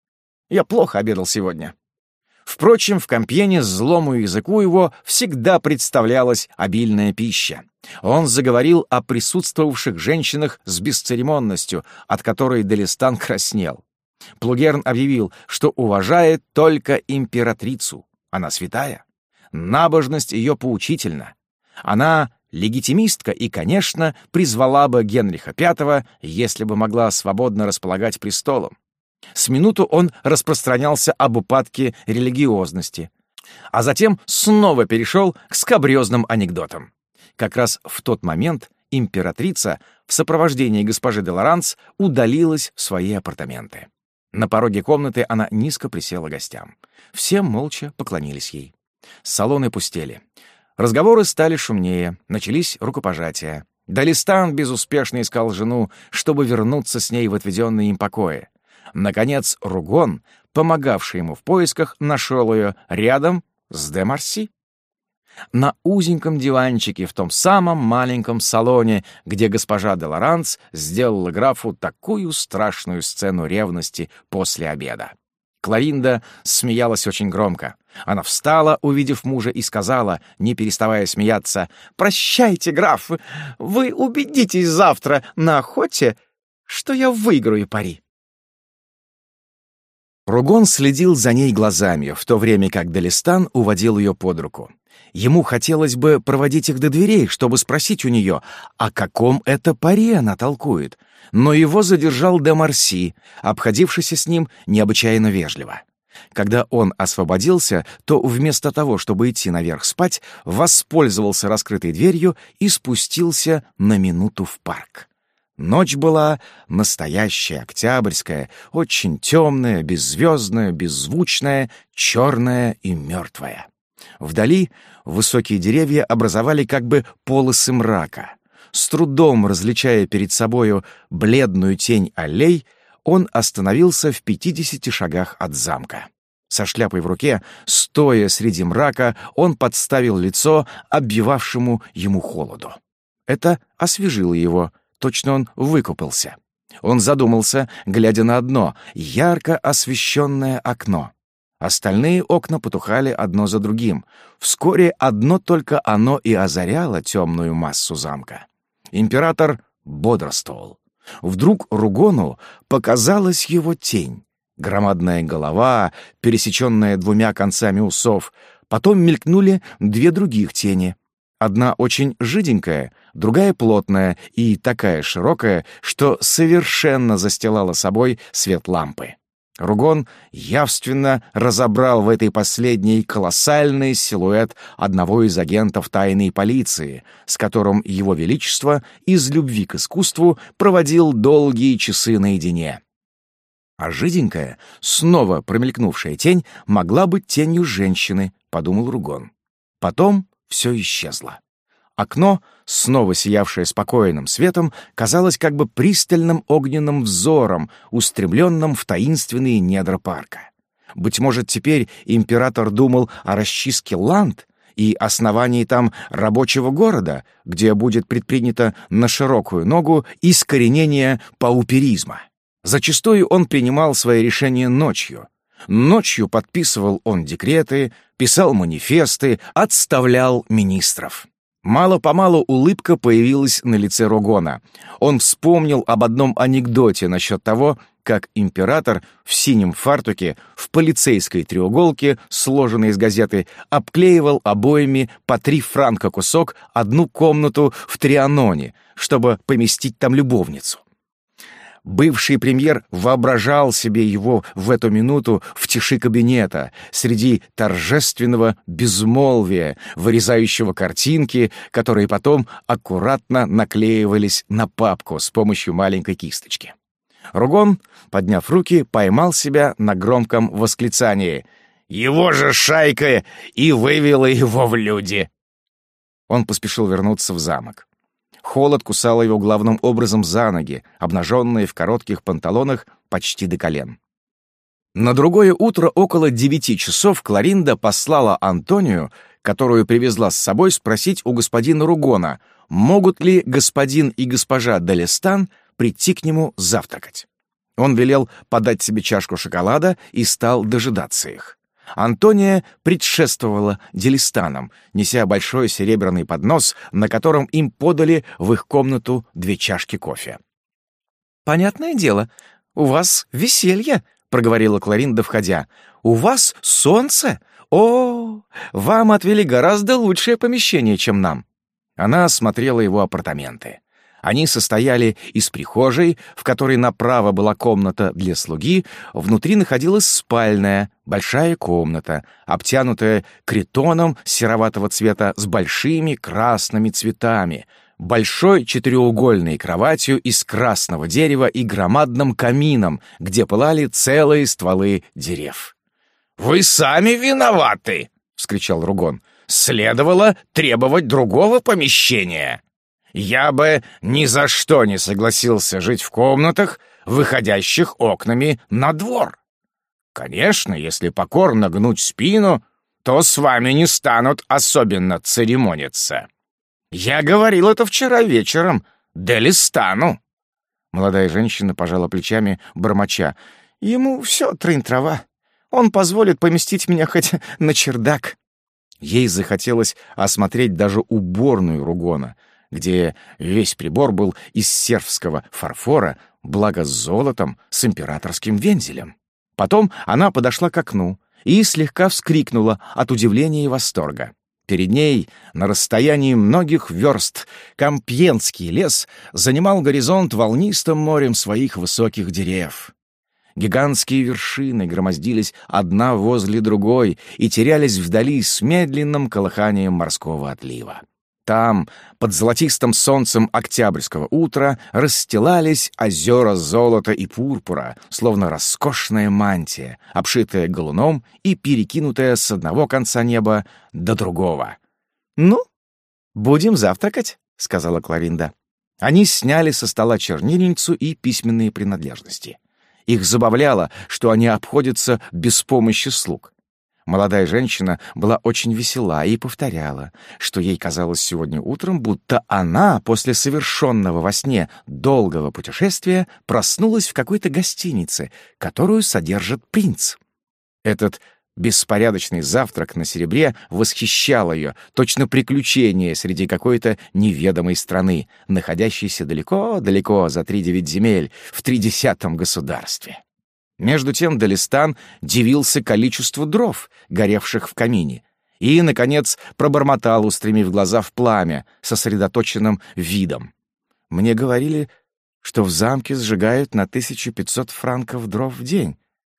Я плохо обедал сегодня». Впрочем, в Компьене злому языку его всегда представлялась обильная пища. Он заговорил о присутствовавших женщинах с бесцеремонностью, от которой Делестан краснел. Плугерн объявил, что уважает только императрицу. Она святая. Набожность ее поучительна. Она легитимистка и, конечно, призвала бы Генриха Пятого, если бы могла свободно располагать престолом. С минуту он распространялся об упадке религиозности, а затем снова перешел к скабрёзным анекдотам. Как раз в тот момент императрица в сопровождении госпожи де Лоранс удалилась в свои апартаменты. На пороге комнаты она низко присела гостям. Все молча поклонились ей. Салоны пустели. Разговоры стали шумнее, начались рукопожатия. Делестан безуспешно искал жену, чтобы вернуться с ней в отведенные им покои. Наконец Ругон, помогавший ему в поисках, нашел ее рядом с де Марси. На узеньком диванчике в том самом маленьком салоне, где госпожа де Лоранс сделала графу такую страшную сцену ревности после обеда. Кларинда смеялась очень громко. Она встала, увидев мужа, и сказала, не переставая смеяться: «Прощайте, граф, вы убедитесь завтра на охоте, что я выиграю пари». Ругон следил за ней глазами, в то время как Делестан уводил ее под руку. Ему хотелось бы проводить их до дверей, чтобы спросить у нее, о каком это пари она толкует, но его задержал де Марси, обходившийся с ним необычайно вежливо. Когда он освободился, то вместо того, чтобы идти наверх спать, воспользовался раскрытой дверью и спустился на минуту в парк. Ночь была настоящая, октябрьская, очень темная, беззвездная, беззвучная, черная и мертвая. Вдали высокие деревья образовали как бы полосы мрака. С трудом различая перед собою бледную тень аллей, он остановился в пятидесяти шагах от замка. Со шляпой в руке, стоя среди мрака, он подставил лицо обвивавшему ему холоду. Это освежило его. Точно он выкупался. Он задумался, глядя на одно, ярко освещенное окно. Остальные окна потухали одно за другим. Вскоре одно только оно и озаряло темную массу замка. Император бодрствовал. Вдруг Ругону показалась его тень. Громадная голова, пересеченная двумя концами усов. Потом мелькнули две других тени. Одна очень жиденькая, другая плотная и такая широкая, что совершенно застилала собой свет лампы. Ругон явственно разобрал в этой последней колоссальный силуэт одного из агентов тайной полиции, с которым Его Величество из любви к искусству проводил долгие часы наедине. А жиденькая, снова промелькнувшая тень могла быть тенью женщины, подумал Ругон. Потом все исчезло. Окно, снова сиявшее спокойным светом, казалось как бы пристальным огненным взором, устремленным в таинственные недра парка. Быть может, теперь император думал о расчистке ланд и основании там рабочего города, где будет предпринято на широкую ногу искоренение пауперизма. Зачастую он принимал свои решения ночью. Ночью подписывал он декреты, писал манифесты, отставлял министров. Мало-помалу улыбка появилась на лице Ругона. Он вспомнил об одном анекдоте насчет того, как император в синем фартуке, в полицейской треуголке, сложенной из газеты, обклеивал обоями по три франка кусок одну комнату в Трианоне, чтобы поместить там любовницу. Бывший премьер воображал себе его в эту минуту в тиши кабинета, среди торжественного безмолвия, вырезающего картинки, которые потом аккуратно наклеивались на папку с помощью маленькой кисточки. Ругон, подняв руки, поймал себя на громком восклицании: «Его же шайка и вывела его в люди!» Он поспешил вернуться в замок. Холод кусал его главным образом за ноги, обнаженные в коротких панталонах почти до колен. На другое утро около девяти часов Кларинда послала Антонию, которую привезла с собой, спросить у господина Ругона, могут ли господин и госпожа Делестан прийти к нему завтракать. Он велел подать себе чашку шоколада и стал дожидаться их. Антония предшествовала Делистанам, неся большой серебряный поднос, на котором им подали в их комнату две чашки кофе. «Понятное дело, у вас веселье», — проговорила Кларинда, входя. «У вас солнце? О, вам отвели гораздо лучшее помещение, чем нам». Она осмотрела его апартаменты. Они состояли из прихожей, в которой направо была комната для слуги, внутри находилась спальная, большая комната, обтянутая критоном сероватого цвета с большими красными цветами, большой четыреугольной кроватью из красного дерева и громадным камином, где пылали целые стволы дерев. «Вы сами виноваты!» — вскричал Ругон. «Следовало требовать другого помещения. Я бы ни за что не согласился жить в комнатах, выходящих окнами на двор. Конечно, если покорно гнуть спину, то с вами не станут особенно церемониться. Я говорил это вчера вечером Делистану». Молодая женщина пожала плечами, бормоча. «Ему все трынь-трава. Он позволит поместить меня хоть на чердак». Ей захотелось осмотреть даже уборную Ругона, где весь прибор был из сербского фарфора, благо с золотом, с императорским вензелем. Потом она подошла к окну и слегка вскрикнула от удивления и восторга. Перед ней, на расстоянии многих верст, Кампьенский лес занимал горизонт волнистым морем своих высоких деревьев. Гигантские вершины громоздились одна возле другой и терялись вдали с медленным колыханием морского отлива. Там, под золотистым солнцем октябрьского утра, расстилались озера золота и пурпура, словно роскошная мантия, обшитая галуном и перекинутая с одного конца неба до другого. «Ну, будем завтракать», — сказала Кларинда. Они сняли со стола чернильницу и письменные принадлежности. Их забавляло, что они обходятся без помощи слуг. Молодая женщина была очень весела и повторяла, что ей казалось сегодня утром, будто она после совершенного во сне долгого путешествия проснулась в какой-то гостинице, которую содержит принц. Этот беспорядочный завтрак на серебре восхищал ее, точно приключение среди какой-то неведомой страны, находящейся далеко-далеко за тридевять земель в тридесятом государстве. Между тем Делистан дивился количеству дров, горевших в камине, и, наконец, пробормотал, устремив глаза в пламя, сосредоточенным видом. «Мне говорили, что в замке сжигают на тысячу пятьсот франков дров в день.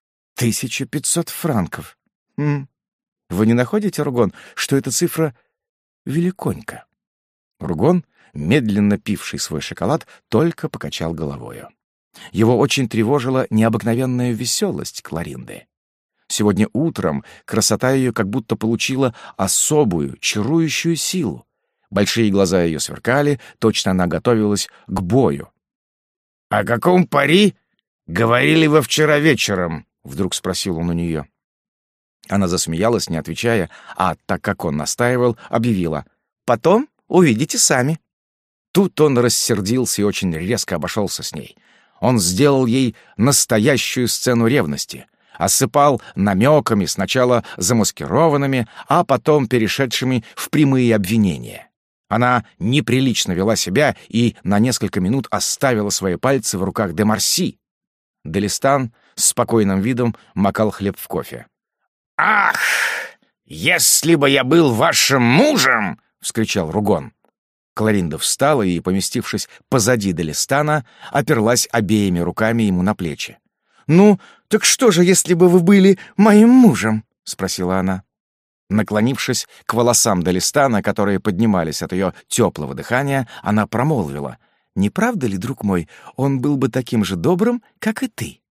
Тысяча пятьсот франков. Хм. Вы не находите, Ругон, что эта цифра великонька?» Ругон, медленно пивший свой шоколад, только покачал головою. Его очень тревожила необыкновенная веселость Кларинды. Сегодня утром красота ее как будто получила особую, чарующую силу. Большие глаза ее сверкали, точно она готовилась к бою. «О каком пари говорили вы вчера вечером?» — вдруг спросил он у нее. Она засмеялась, не отвечая, а так как он настаивал, объявила: «Потом увидите сами». Тут он рассердился и очень резко обошелся с ней. Он сделал ей настоящую сцену ревности, осыпал намеками, сначала замаскированными, а потом перешедшими в прямые обвинения. Она неприлично вела себя и на несколько минут оставила свои пальцы в руках де Марси. Делистан с спокойным видом макал хлеб в кофе. «Ах, если бы я был вашим мужем!» — вскричал Ругон. Кларинда встала и, поместившись позади Делистана, оперлась обеими руками ему на плечи. «Ну, так что же, если бы вы были моим мужем?» — спросила она. Наклонившись к волосам Делистана, которые поднимались от ее теплого дыхания, она промолвила: «Не правда ли, друг мой, он был бы таким же добрым, как и ты?»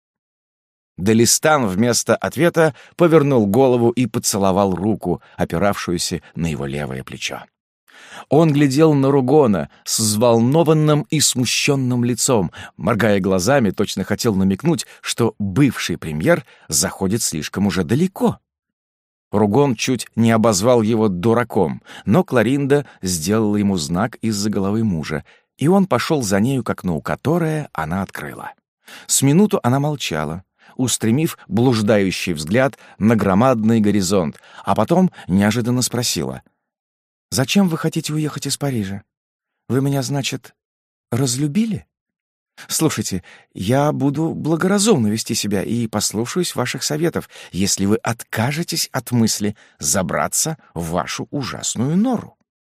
Делистан вместо ответа повернул голову и поцеловал руку, опиравшуюся на его левое плечо. Он глядел на Ругона с взволнованным и смущенным лицом, моргая глазами, точно хотел намекнуть, что бывший премьер заходит слишком уже далеко. Ругон чуть не обозвал его дураком, но Кларинда сделала ему знак из-за головы мужа, и он пошел за нею к окну, которое она открыла. С минуту она молчала, устремив блуждающий взгляд на громадный горизонт, а потом неожиданно спросила: «Зачем вы хотите уехать из Парижа? Вы меня, значит, разлюбили? Слушайте, я буду благоразумно вести себя и послушаюсь ваших советов, если вы откажетесь от мысли забраться в вашу ужасную нору».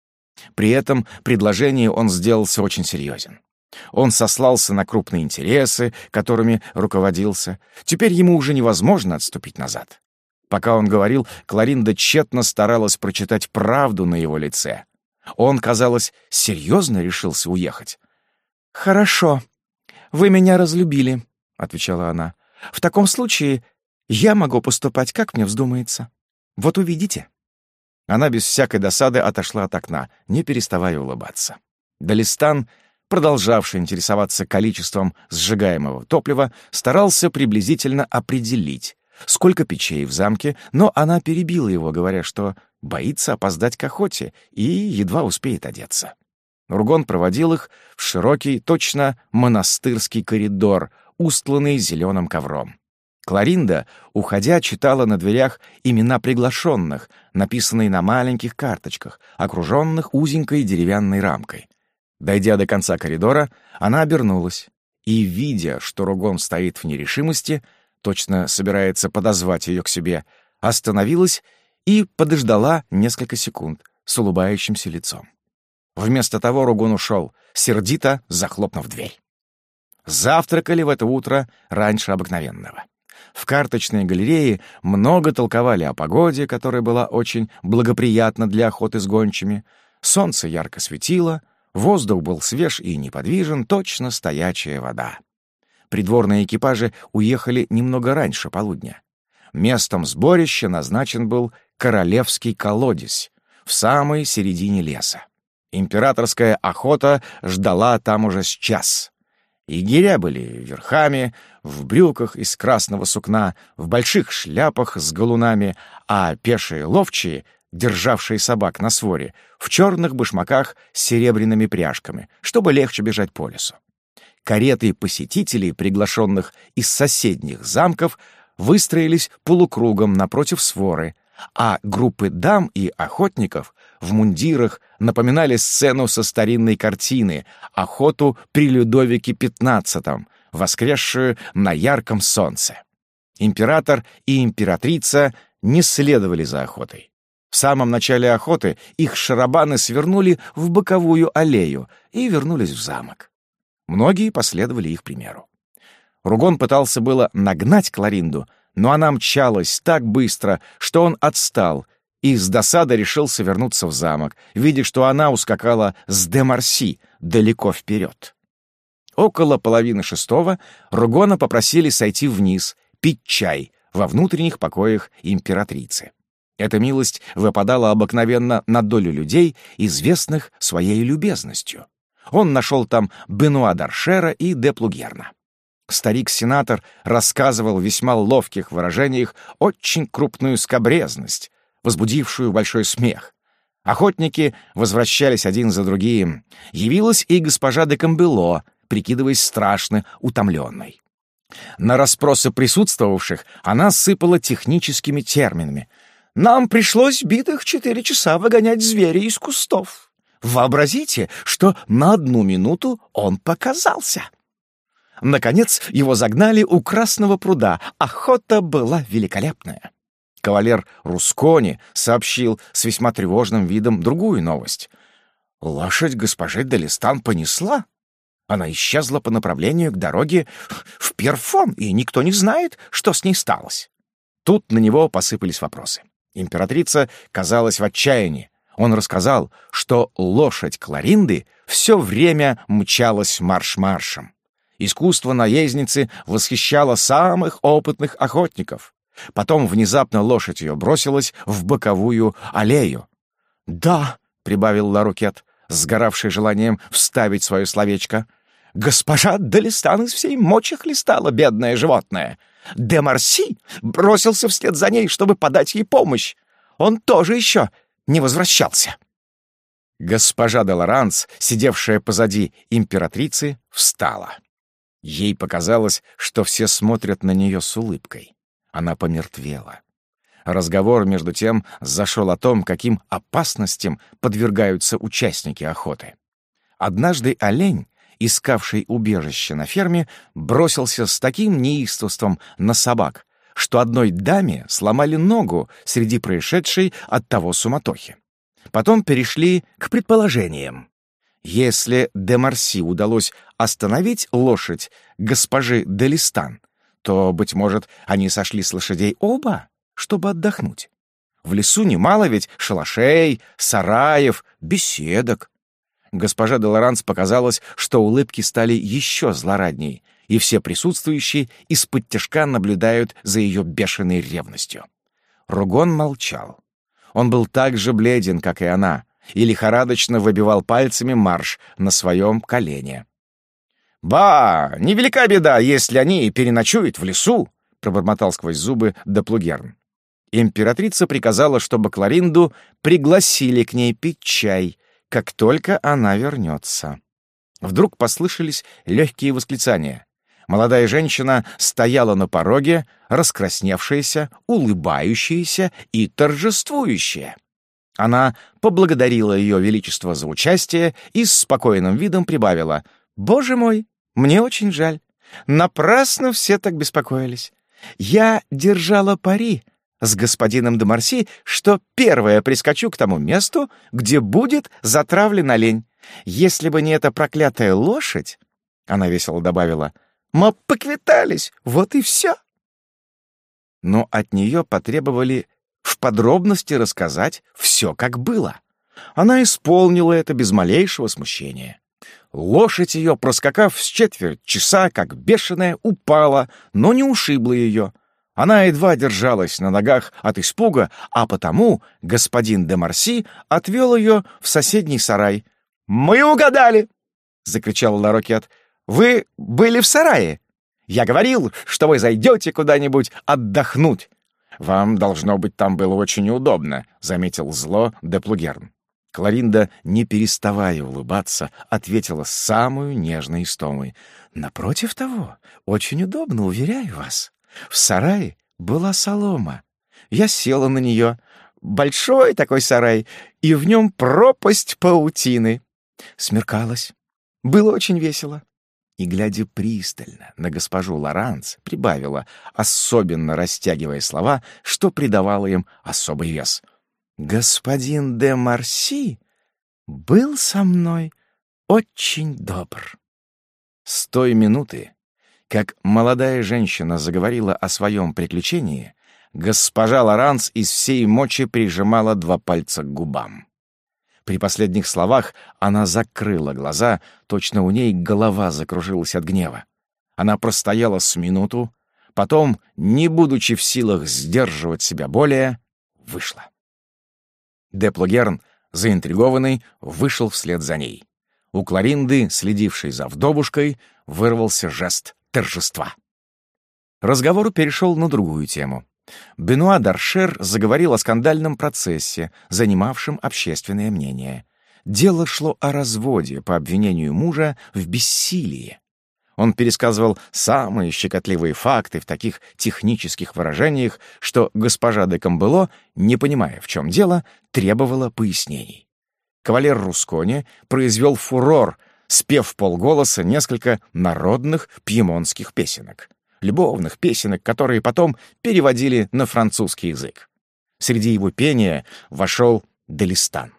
При этом предложении он сделался очень серьезен. Он сослался на крупные интересы, которыми руководился. Теперь ему уже невозможно отступить назад. Пока он говорил, Кларинда тщетно старалась прочитать правду на его лице. Он, казалось, серьезно решился уехать. «Хорошо, вы меня разлюбили», — отвечала она. «В таком случае я могу поступать, как мне вздумается. Вот увидите». Она без всякой досады отошла от окна, не переставая улыбаться. Далистан, продолжавший интересоваться количеством сжигаемого топлива, старался приблизительно определить, сколько печей в замке, но она перебила его, говоря, что боится опоздать к охоте и едва успеет одеться. Ругон проводил их в широкий, точно монастырский коридор, устланный зеленым ковром. Кларинда, уходя, читала на дверях имена приглашенных, написанные на маленьких карточках, окруженных узенькой деревянной рамкой. Дойдя до конца коридора, она обернулась и, видя, что Ругон стоит в нерешимости, точно собирается подозвать ее к себе, остановилась и подождала несколько секунд с улыбающимся лицом. Вместо того Ругон ушел, сердито захлопнув дверь. Завтракали в это утро раньше обыкновенного. В карточной галерее много толковали о погоде, которая была очень благоприятна для охоты с гончими. Солнце ярко светило, воздух был свеж и неподвижен, точно стоячая вода. Придворные экипажи уехали немного раньше полудня. Местом сборища назначен был Королевский колодец в самой середине леса. Императорская охота ждала там уже с час. Егеря были верхами, в брюках из красного сукна, в больших шляпах с галунами, а пешие ловчие, державшие собак на своре, в черных башмаках с серебряными пряжками, чтобы легче бежать по лесу. Кареты посетителей, приглашенных из соседних замков, выстроились полукругом напротив своры, а группы дам и охотников в мундирах напоминали сцену со старинной картины «Охоту при Людовике пятнадцатом», воскресшую на ярком солнце. Император и императрица не следовали за охотой. В самом начале охоты их шарабаны свернули в боковую аллею и вернулись в замок. Многие последовали их примеру. Ругон пытался было нагнать Кларинду, но она мчалась так быстро, что он отстал и с досады решился вернуться в замок, видя, что она ускакала с де Марси далеко вперед. Около половины шестого Ругона попросили сойти вниз, пить чай во внутренних покоях императрицы. Эта милость выпадала обыкновенно на долю людей, известных своей любезностью. Он нашел там Бенуа д'Аршера и де Плугерна. Старик-сенатор рассказывал в весьма ловких выражениях очень крупную скабрезность, возбудившую большой смех. Охотники возвращались один за другим. Явилась и госпожа де Камбело, прикидываясь страшно утомленной. На расспросы присутствовавших она сыпала техническими терминами. «Нам пришлось битых четыре часа выгонять зверя из кустов. Вообразите, что на одну минуту он показался. Наконец его загнали у Красного пруда. Охота была великолепная». Кавалер Рускони сообщил с весьма тревожным видом другую новость. Лошадь госпожи Далистан понесла. Она исчезла по направлению к дороге в Пьерфон, и никто не знает, что с ней сталось. Тут на него посыпались вопросы. Императрица казалась в отчаянии. Он рассказал, что лошадь Кларинды все время мчалась марш-маршем. Искусство наездницы восхищало самых опытных охотников. Потом внезапно лошадь ее бросилась в боковую аллею. «Да», — прибавил Ларукет, сгоравший желанием вставить свое словечко, «госпожа Далистан из всей мочи хлестала, бедное животное. Де Марси бросился вслед за ней, чтобы подать ей помощь. Он тоже еще не возвращался». Госпожа де Лоранс, сидевшая позади императрицы, встала. Ей показалось, что все смотрят на нее с улыбкой. Она помертвела. Разговор, между тем, зашел о том, каким опасностям подвергаются участники охоты. Однажды олень, искавший убежище на ферме, бросился с таким неистовством на собак, что одной даме сломали ногу среди происшедшей от того суматохи. Потом перешли к предположениям. Если де Марси удалось остановить лошадь госпожи де Листан, то, быть может, они сошли с лошадей оба, чтобы отдохнуть. В лесу немало ведь шалашей, сараев, беседок. Госпожа де Лоранс показалось, что улыбки стали еще злорадней, и все присутствующие исподтишка наблюдают за ее бешеной ревностью. Ругон молчал. Он был так же бледен, как и она, и лихорадочно выбивал пальцами марш на своем колене. «Ба, невелика беда, если они переночуют в лесу», — пробормотал сквозь зубы де Плугерн. Императрица приказала, чтобы Кларинду пригласили к ней пить чай, как только она вернется. Вдруг послышались легкие восклицания. Молодая женщина стояла на пороге, раскрасневшаяся, улыбающаяся и торжествующая. Она поблагодарила ее величество за участие и с спокойным видом прибавила: «Боже мой, мне очень жаль. Напрасно все так беспокоились. Я держала пари с господином де Марси, что первая прискочу к тому месту, где будет затравлен олень. Если бы не эта проклятая лошадь, — она весело добавила, — мы поквитались, вот и все». Но от нее потребовали в подробности рассказать все, как было. Она исполнила это без малейшего смущения. Лошадь ее, проскакав с четверть часа, как бешеная, упала, но не ушибла ее. Она едва держалась на ногах от испуга, а потому господин де Марси отвел ее в соседний сарай. «Мы угадали!» — закричал Ларокет. «Вы были в сарае. Я говорил, что вы зайдете куда-нибудь отдохнуть». «Вам, должно быть, там было очень неудобно», — заметил зло де Плугерн. Кларинда, не переставая улыбаться, ответила с самой нежной истомой: «Напротив того, очень удобно, уверяю вас. В сарае была солома. Я села на нее. Большой такой сарай, и в нем пропасть паутины. Смеркалось. Было очень весело». И, глядя пристально на госпожу Лоранс, прибавила, особенно растягивая слова, что придавало им особый вес: «Господин де Марси был со мной очень добр». С той минуты, как молодая женщина заговорила о своем приключении, госпожа Лоранс из всей мочи прижимала два пальца к губам. При последних словах она закрыла глаза, точно у ней голова закружилась от гнева. Она простояла с минуту, потом, не будучи в силах сдерживать себя более, вышла. Де Плугерн, заинтригованный, вышел вслед за ней. У Кларинды, следившей за вдовушкой, вырвался жест торжества. Разговор перешел на другую тему. Бенуа д'Аршер заговорил о скандальном процессе, занимавшем общественное мнение. Дело шло о разводе по обвинению мужа в бессилии. Он пересказывал самые щекотливые факты в таких технических выражениях, что госпожа де Камбело, не понимая, в чем дело, требовала пояснений. Кавалер Рускони произвел фурор, спев вполголоса несколько народных пьемонтских песенок. Любовных песенок, которые потом переводили на французский язык. Среди его пения вошел де Листан.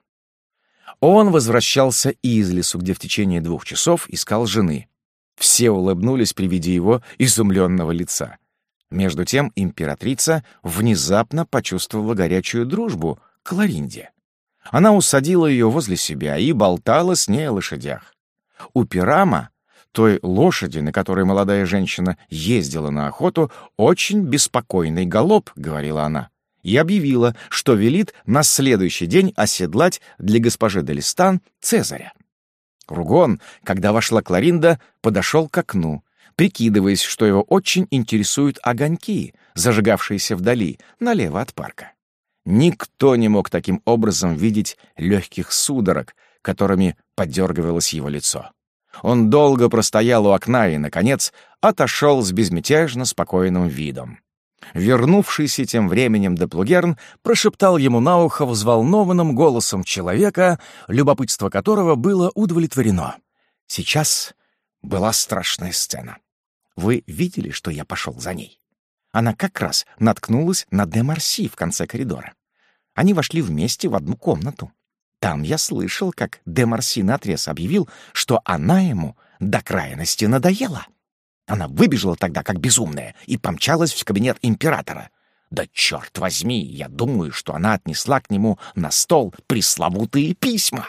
Он возвращался из лесу, где в течение двух часов искал жены. Все улыбнулись при виде его изумленного лица. Между тем императрица внезапно почувствовала горячую дружбу к Кларинде. Она усадила ее возле себя и болтала с ней о лошадях. У Пирама, той лошади, на которой молодая женщина ездила на охоту, очень беспокойный галоп, — говорила она, и объявила, что велит на следующий день оседлать для госпожи де Листан Цезаря. Ругон, когда вошла Кларинда, подошел к окну, прикидываясь, что его очень интересуют огоньки, зажигавшиеся вдали, налево от парка. Никто не мог таким образом видеть легких судорог, которыми подергивалось его лицо. Он долго простоял у окна и, наконец, отошел с безмятежно спокойным видом. Вернувшийся тем временем Деплугерн прошептал ему на ухо взволнованным голосом человека, любопытство которого было удовлетворено. «Сейчас была страшная сцена. Вы видели, что я пошел за ней? Она как раз наткнулась на де Марси в конце коридора. Они вошли вместе в одну комнату. Там я слышал, как де Марси наотрез объявил, что она ему до крайности надоела. Она выбежала тогда, как безумная, и помчалась в кабинет императора. Да черт возьми, я думаю, что она отнесла к нему на стол пресловутые письма».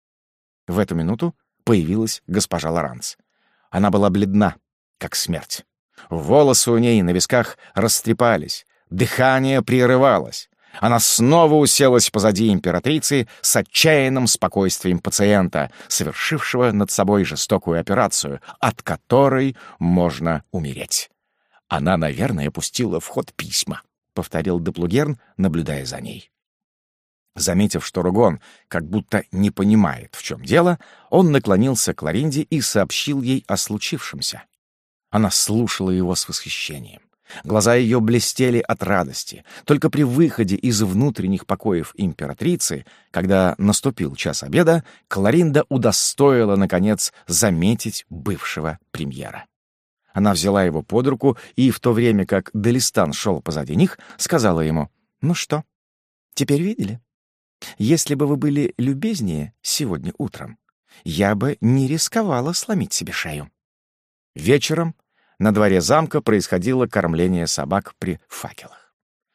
В эту минуту появилась госпожа Лоранс. Она была бледна, как смерть. Волосы у ней на висках растрепались, дыхание прерывалось. Она снова уселась позади императрицы с отчаянным спокойствием пациента, совершившего над собой жестокую операцию, от которой можно умереть. «Она, наверное, пустила в ход письма», — повторил Деплугерн, наблюдая за ней. Заметив, что Ругон как будто не понимает, в чем дело, он наклонился к Кларинде и сообщил ей о случившемся. Она слушала его с восхищением. Глаза ее блестели от радости. Только при выходе из внутренних покоев императрицы, когда наступил час обеда, Кларинда удостоила, наконец, заметить бывшего премьера. Она взяла его под руку и, в то время как Делистан шел позади них, сказала ему: «Ну что, теперь видели? Если бы вы были любезнее сегодня утром, я бы не рисковала сломить себе шею». Вечером на дворе замка происходило кормление собак при факелах.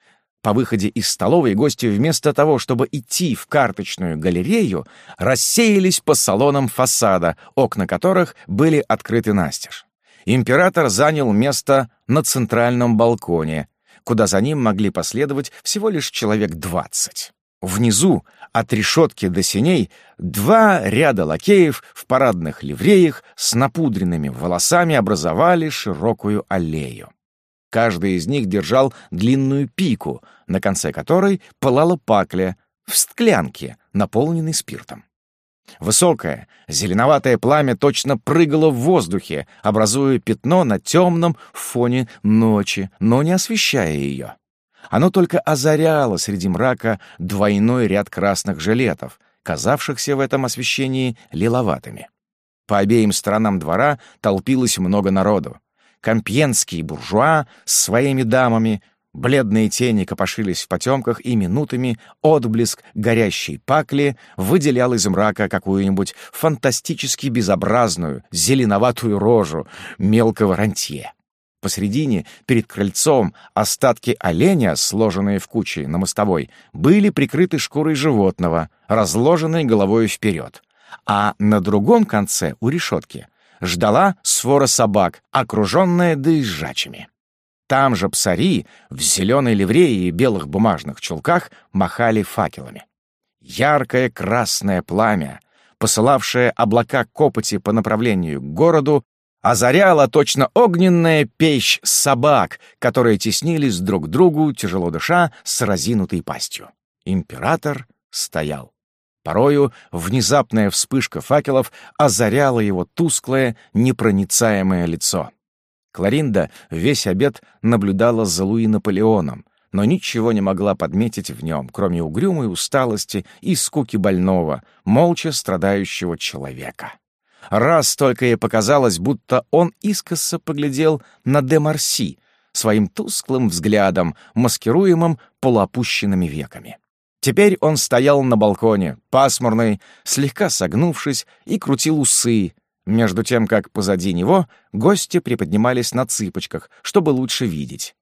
По выходе из столовой гости вместо того, чтобы идти в карточную галерею, рассеялись по салонам фасада, окна которых были открыты настежь. Император занял место на центральном балконе, куда за ним могли последовать всего лишь человек двадцать. Внизу, от решетки до сеней, два ряда лакеев в парадных ливреях с напудренными волосами образовали широкую аллею. Каждый из них держал длинную пику, на конце которой пылала пакля в склянке, наполненной спиртом. Высокое, зеленоватое пламя точно прыгало в воздухе, образуя пятно на темном фоне ночи, но не освещая ее. Оно только озаряло среди мрака двойной ряд красных жилетов, казавшихся в этом освещении лиловатыми. По обеим сторонам двора толпилось много народу. Компьенские буржуа с своими дамами, бледные тени копошились в потемках, и минутами отблеск горящей пакли выделял из мрака какую-нибудь фантастически безобразную зеленоватую рожу мелкого рантье. Посредине, перед крыльцом, остатки оленя, сложенные в кучи на мостовой, были прикрыты шкурой животного, разложенной головой вперед. А на другом конце, у решетки, ждала свора собак, окруженная доезжачими. Там же псари в зеленой ливрее и белых бумажных чулках махали факелами. Яркое красное пламя, посылавшее облака копоти по направлению к городу, озаряла точно огненная печь собак, которые теснились друг к другу, тяжело дыша, с разинутой пастью. Император стоял. Порою внезапная вспышка факелов озаряла его тусклое, непроницаемое лицо. Кларинда весь обед наблюдала за Луи Наполеоном, но ничего не могла подметить в нем, кроме угрюмой усталости и скуки больного, молча страдающего человека. Раз только ей показалось, будто он искоса поглядел на де Марси своим тусклым взглядом, маскируемым полуопущенными веками. Теперь он стоял на балконе, пасмурный, слегка согнувшись, и крутил усы, между тем, как позади него гости приподнимались на цыпочках, чтобы лучше видеть.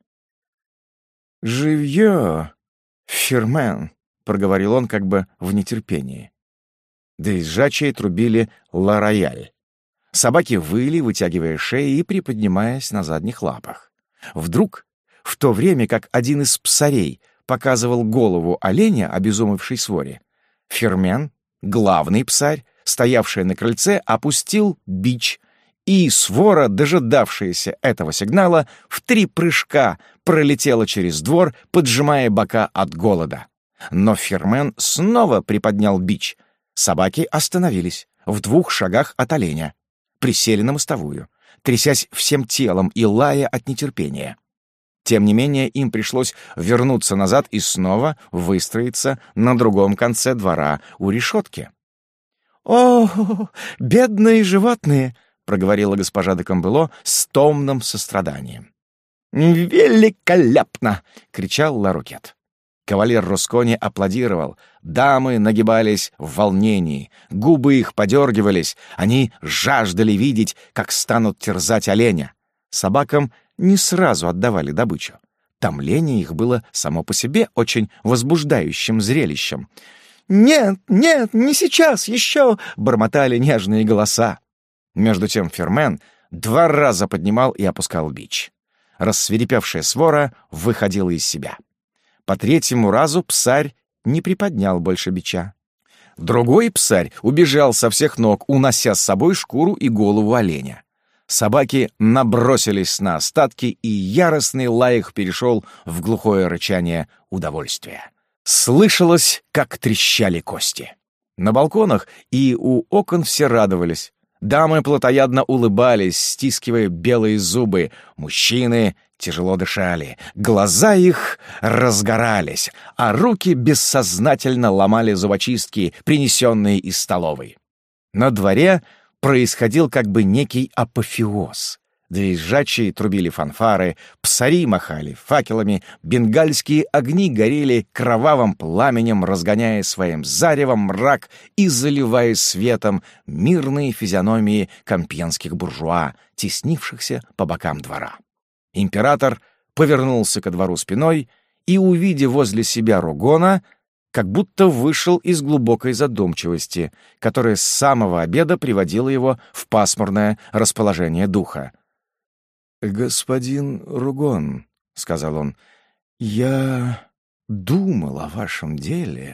«Живьё, Фермен», — проговорил он как бы в нетерпении. Доезжачие трубили «Ла-Рояль». Собаки выли, вытягивая шеи и приподнимаясь на задних лапах. Вдруг, в то время как один из псарей показывал голову оленя, обезумевшей своре, Фермен, главный псарь, стоявший на крыльце, опустил бич, и свора, дожидавшаяся этого сигнала, в три прыжка пролетела через двор, поджимая бока от голода. Но Фермен снова приподнял бич. Собаки остановились в двух шагах от оленя. присели на мостовую, трясясь всем телом и лая от нетерпения. Тем не менее, им пришлось вернуться назад и снова выстроиться на другом конце двора у решетки. «О, бедные животные!» — проговорила госпожа де Камбело с томным состраданием. «Великолепно!» — кричал Ларукет. Кавалер Роскони аплодировал, дамы нагибались в волнении, губы их подергивались, они жаждали видеть, как станут терзать оленя. Собакам не сразу отдавали добычу. Томление их было само по себе очень возбуждающим зрелищем. «Нет, нет, не сейчас, еще!» — бормотали нежные голоса. Между тем Фермен два раза поднимал и опускал бич. Рассвирепевшая свора выходила из себя. По третьему разу псарь не приподнял больше бича. Другой псарь убежал со всех ног, унося с собой шкуру и голову оленя. Собаки набросились на остатки, и яростный лай их перешел в глухое рычание удовольствия. Слышалось, как трещали кости. На балконах и у окон все радовались. Дамы плотоядно улыбались, стискивая белые зубы. Мужчины тяжело дышали. Глаза их разгорались, а руки бессознательно ломали зубочистки, принесенные из столовой. На дворе происходил как бы некий апофеоз. Доезжачие трубили фанфары, псари махали факелами, бенгальские огни горели кровавым пламенем, разгоняя своим заревом мрак и заливая светом мирные физиономии компьенских буржуа, теснившихся по бокам двора. Император повернулся ко двору спиной и, увидев возле себя Ругона, как будто вышел из глубокой задумчивости, которая с самого обеда приводила его в пасмурное расположение духа. «Господин Ругон», — сказал он, — «я думал о вашем деле.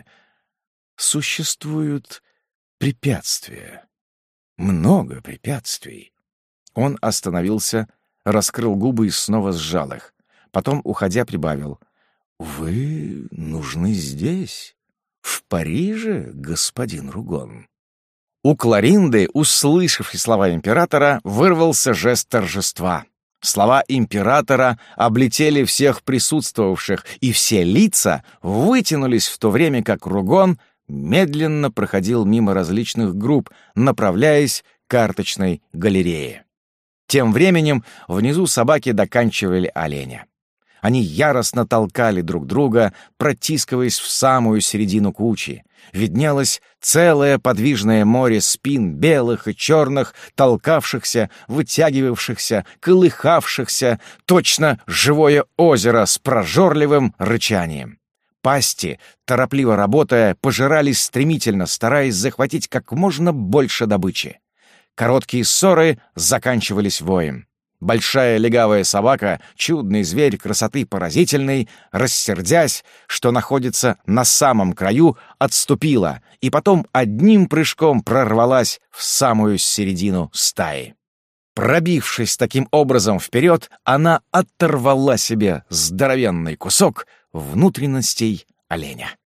Существуют препятствия, много препятствий». Он остановился, раскрыл губы и снова сжал их. Потом, уходя, прибавил: «Вы нужны здесь, в Париже, господин Ругон». У Кларинды, услышавшей слова императора, вырвался жест торжества. Слова императора облетели всех присутствовавших, и все лица вытянулись в то время, как Ругон медленно проходил мимо различных групп, направляясь к карточной галерее. Тем временем внизу собаки доканчивали оленя. Они яростно толкали друг друга, протискиваясь в самую середину кучи. Виднелось целое подвижное море спин белых и черных, толкавшихся, вытягивавшихся, колыхавшихся, точно живое озеро с прожорливым рычанием. Пасти, торопливо работая, пожирались стремительно, стараясь захватить как можно больше добычи. Короткие ссоры заканчивались воем. Большая легавая собака, чудный зверь красоты поразительной, рассердясь, что находится на самом краю, отступила и потом одним прыжком прорвалась в самую середину стаи. Пробившись таким образом вперед, она оторвала себе здоровенный кусок внутренностей оленя.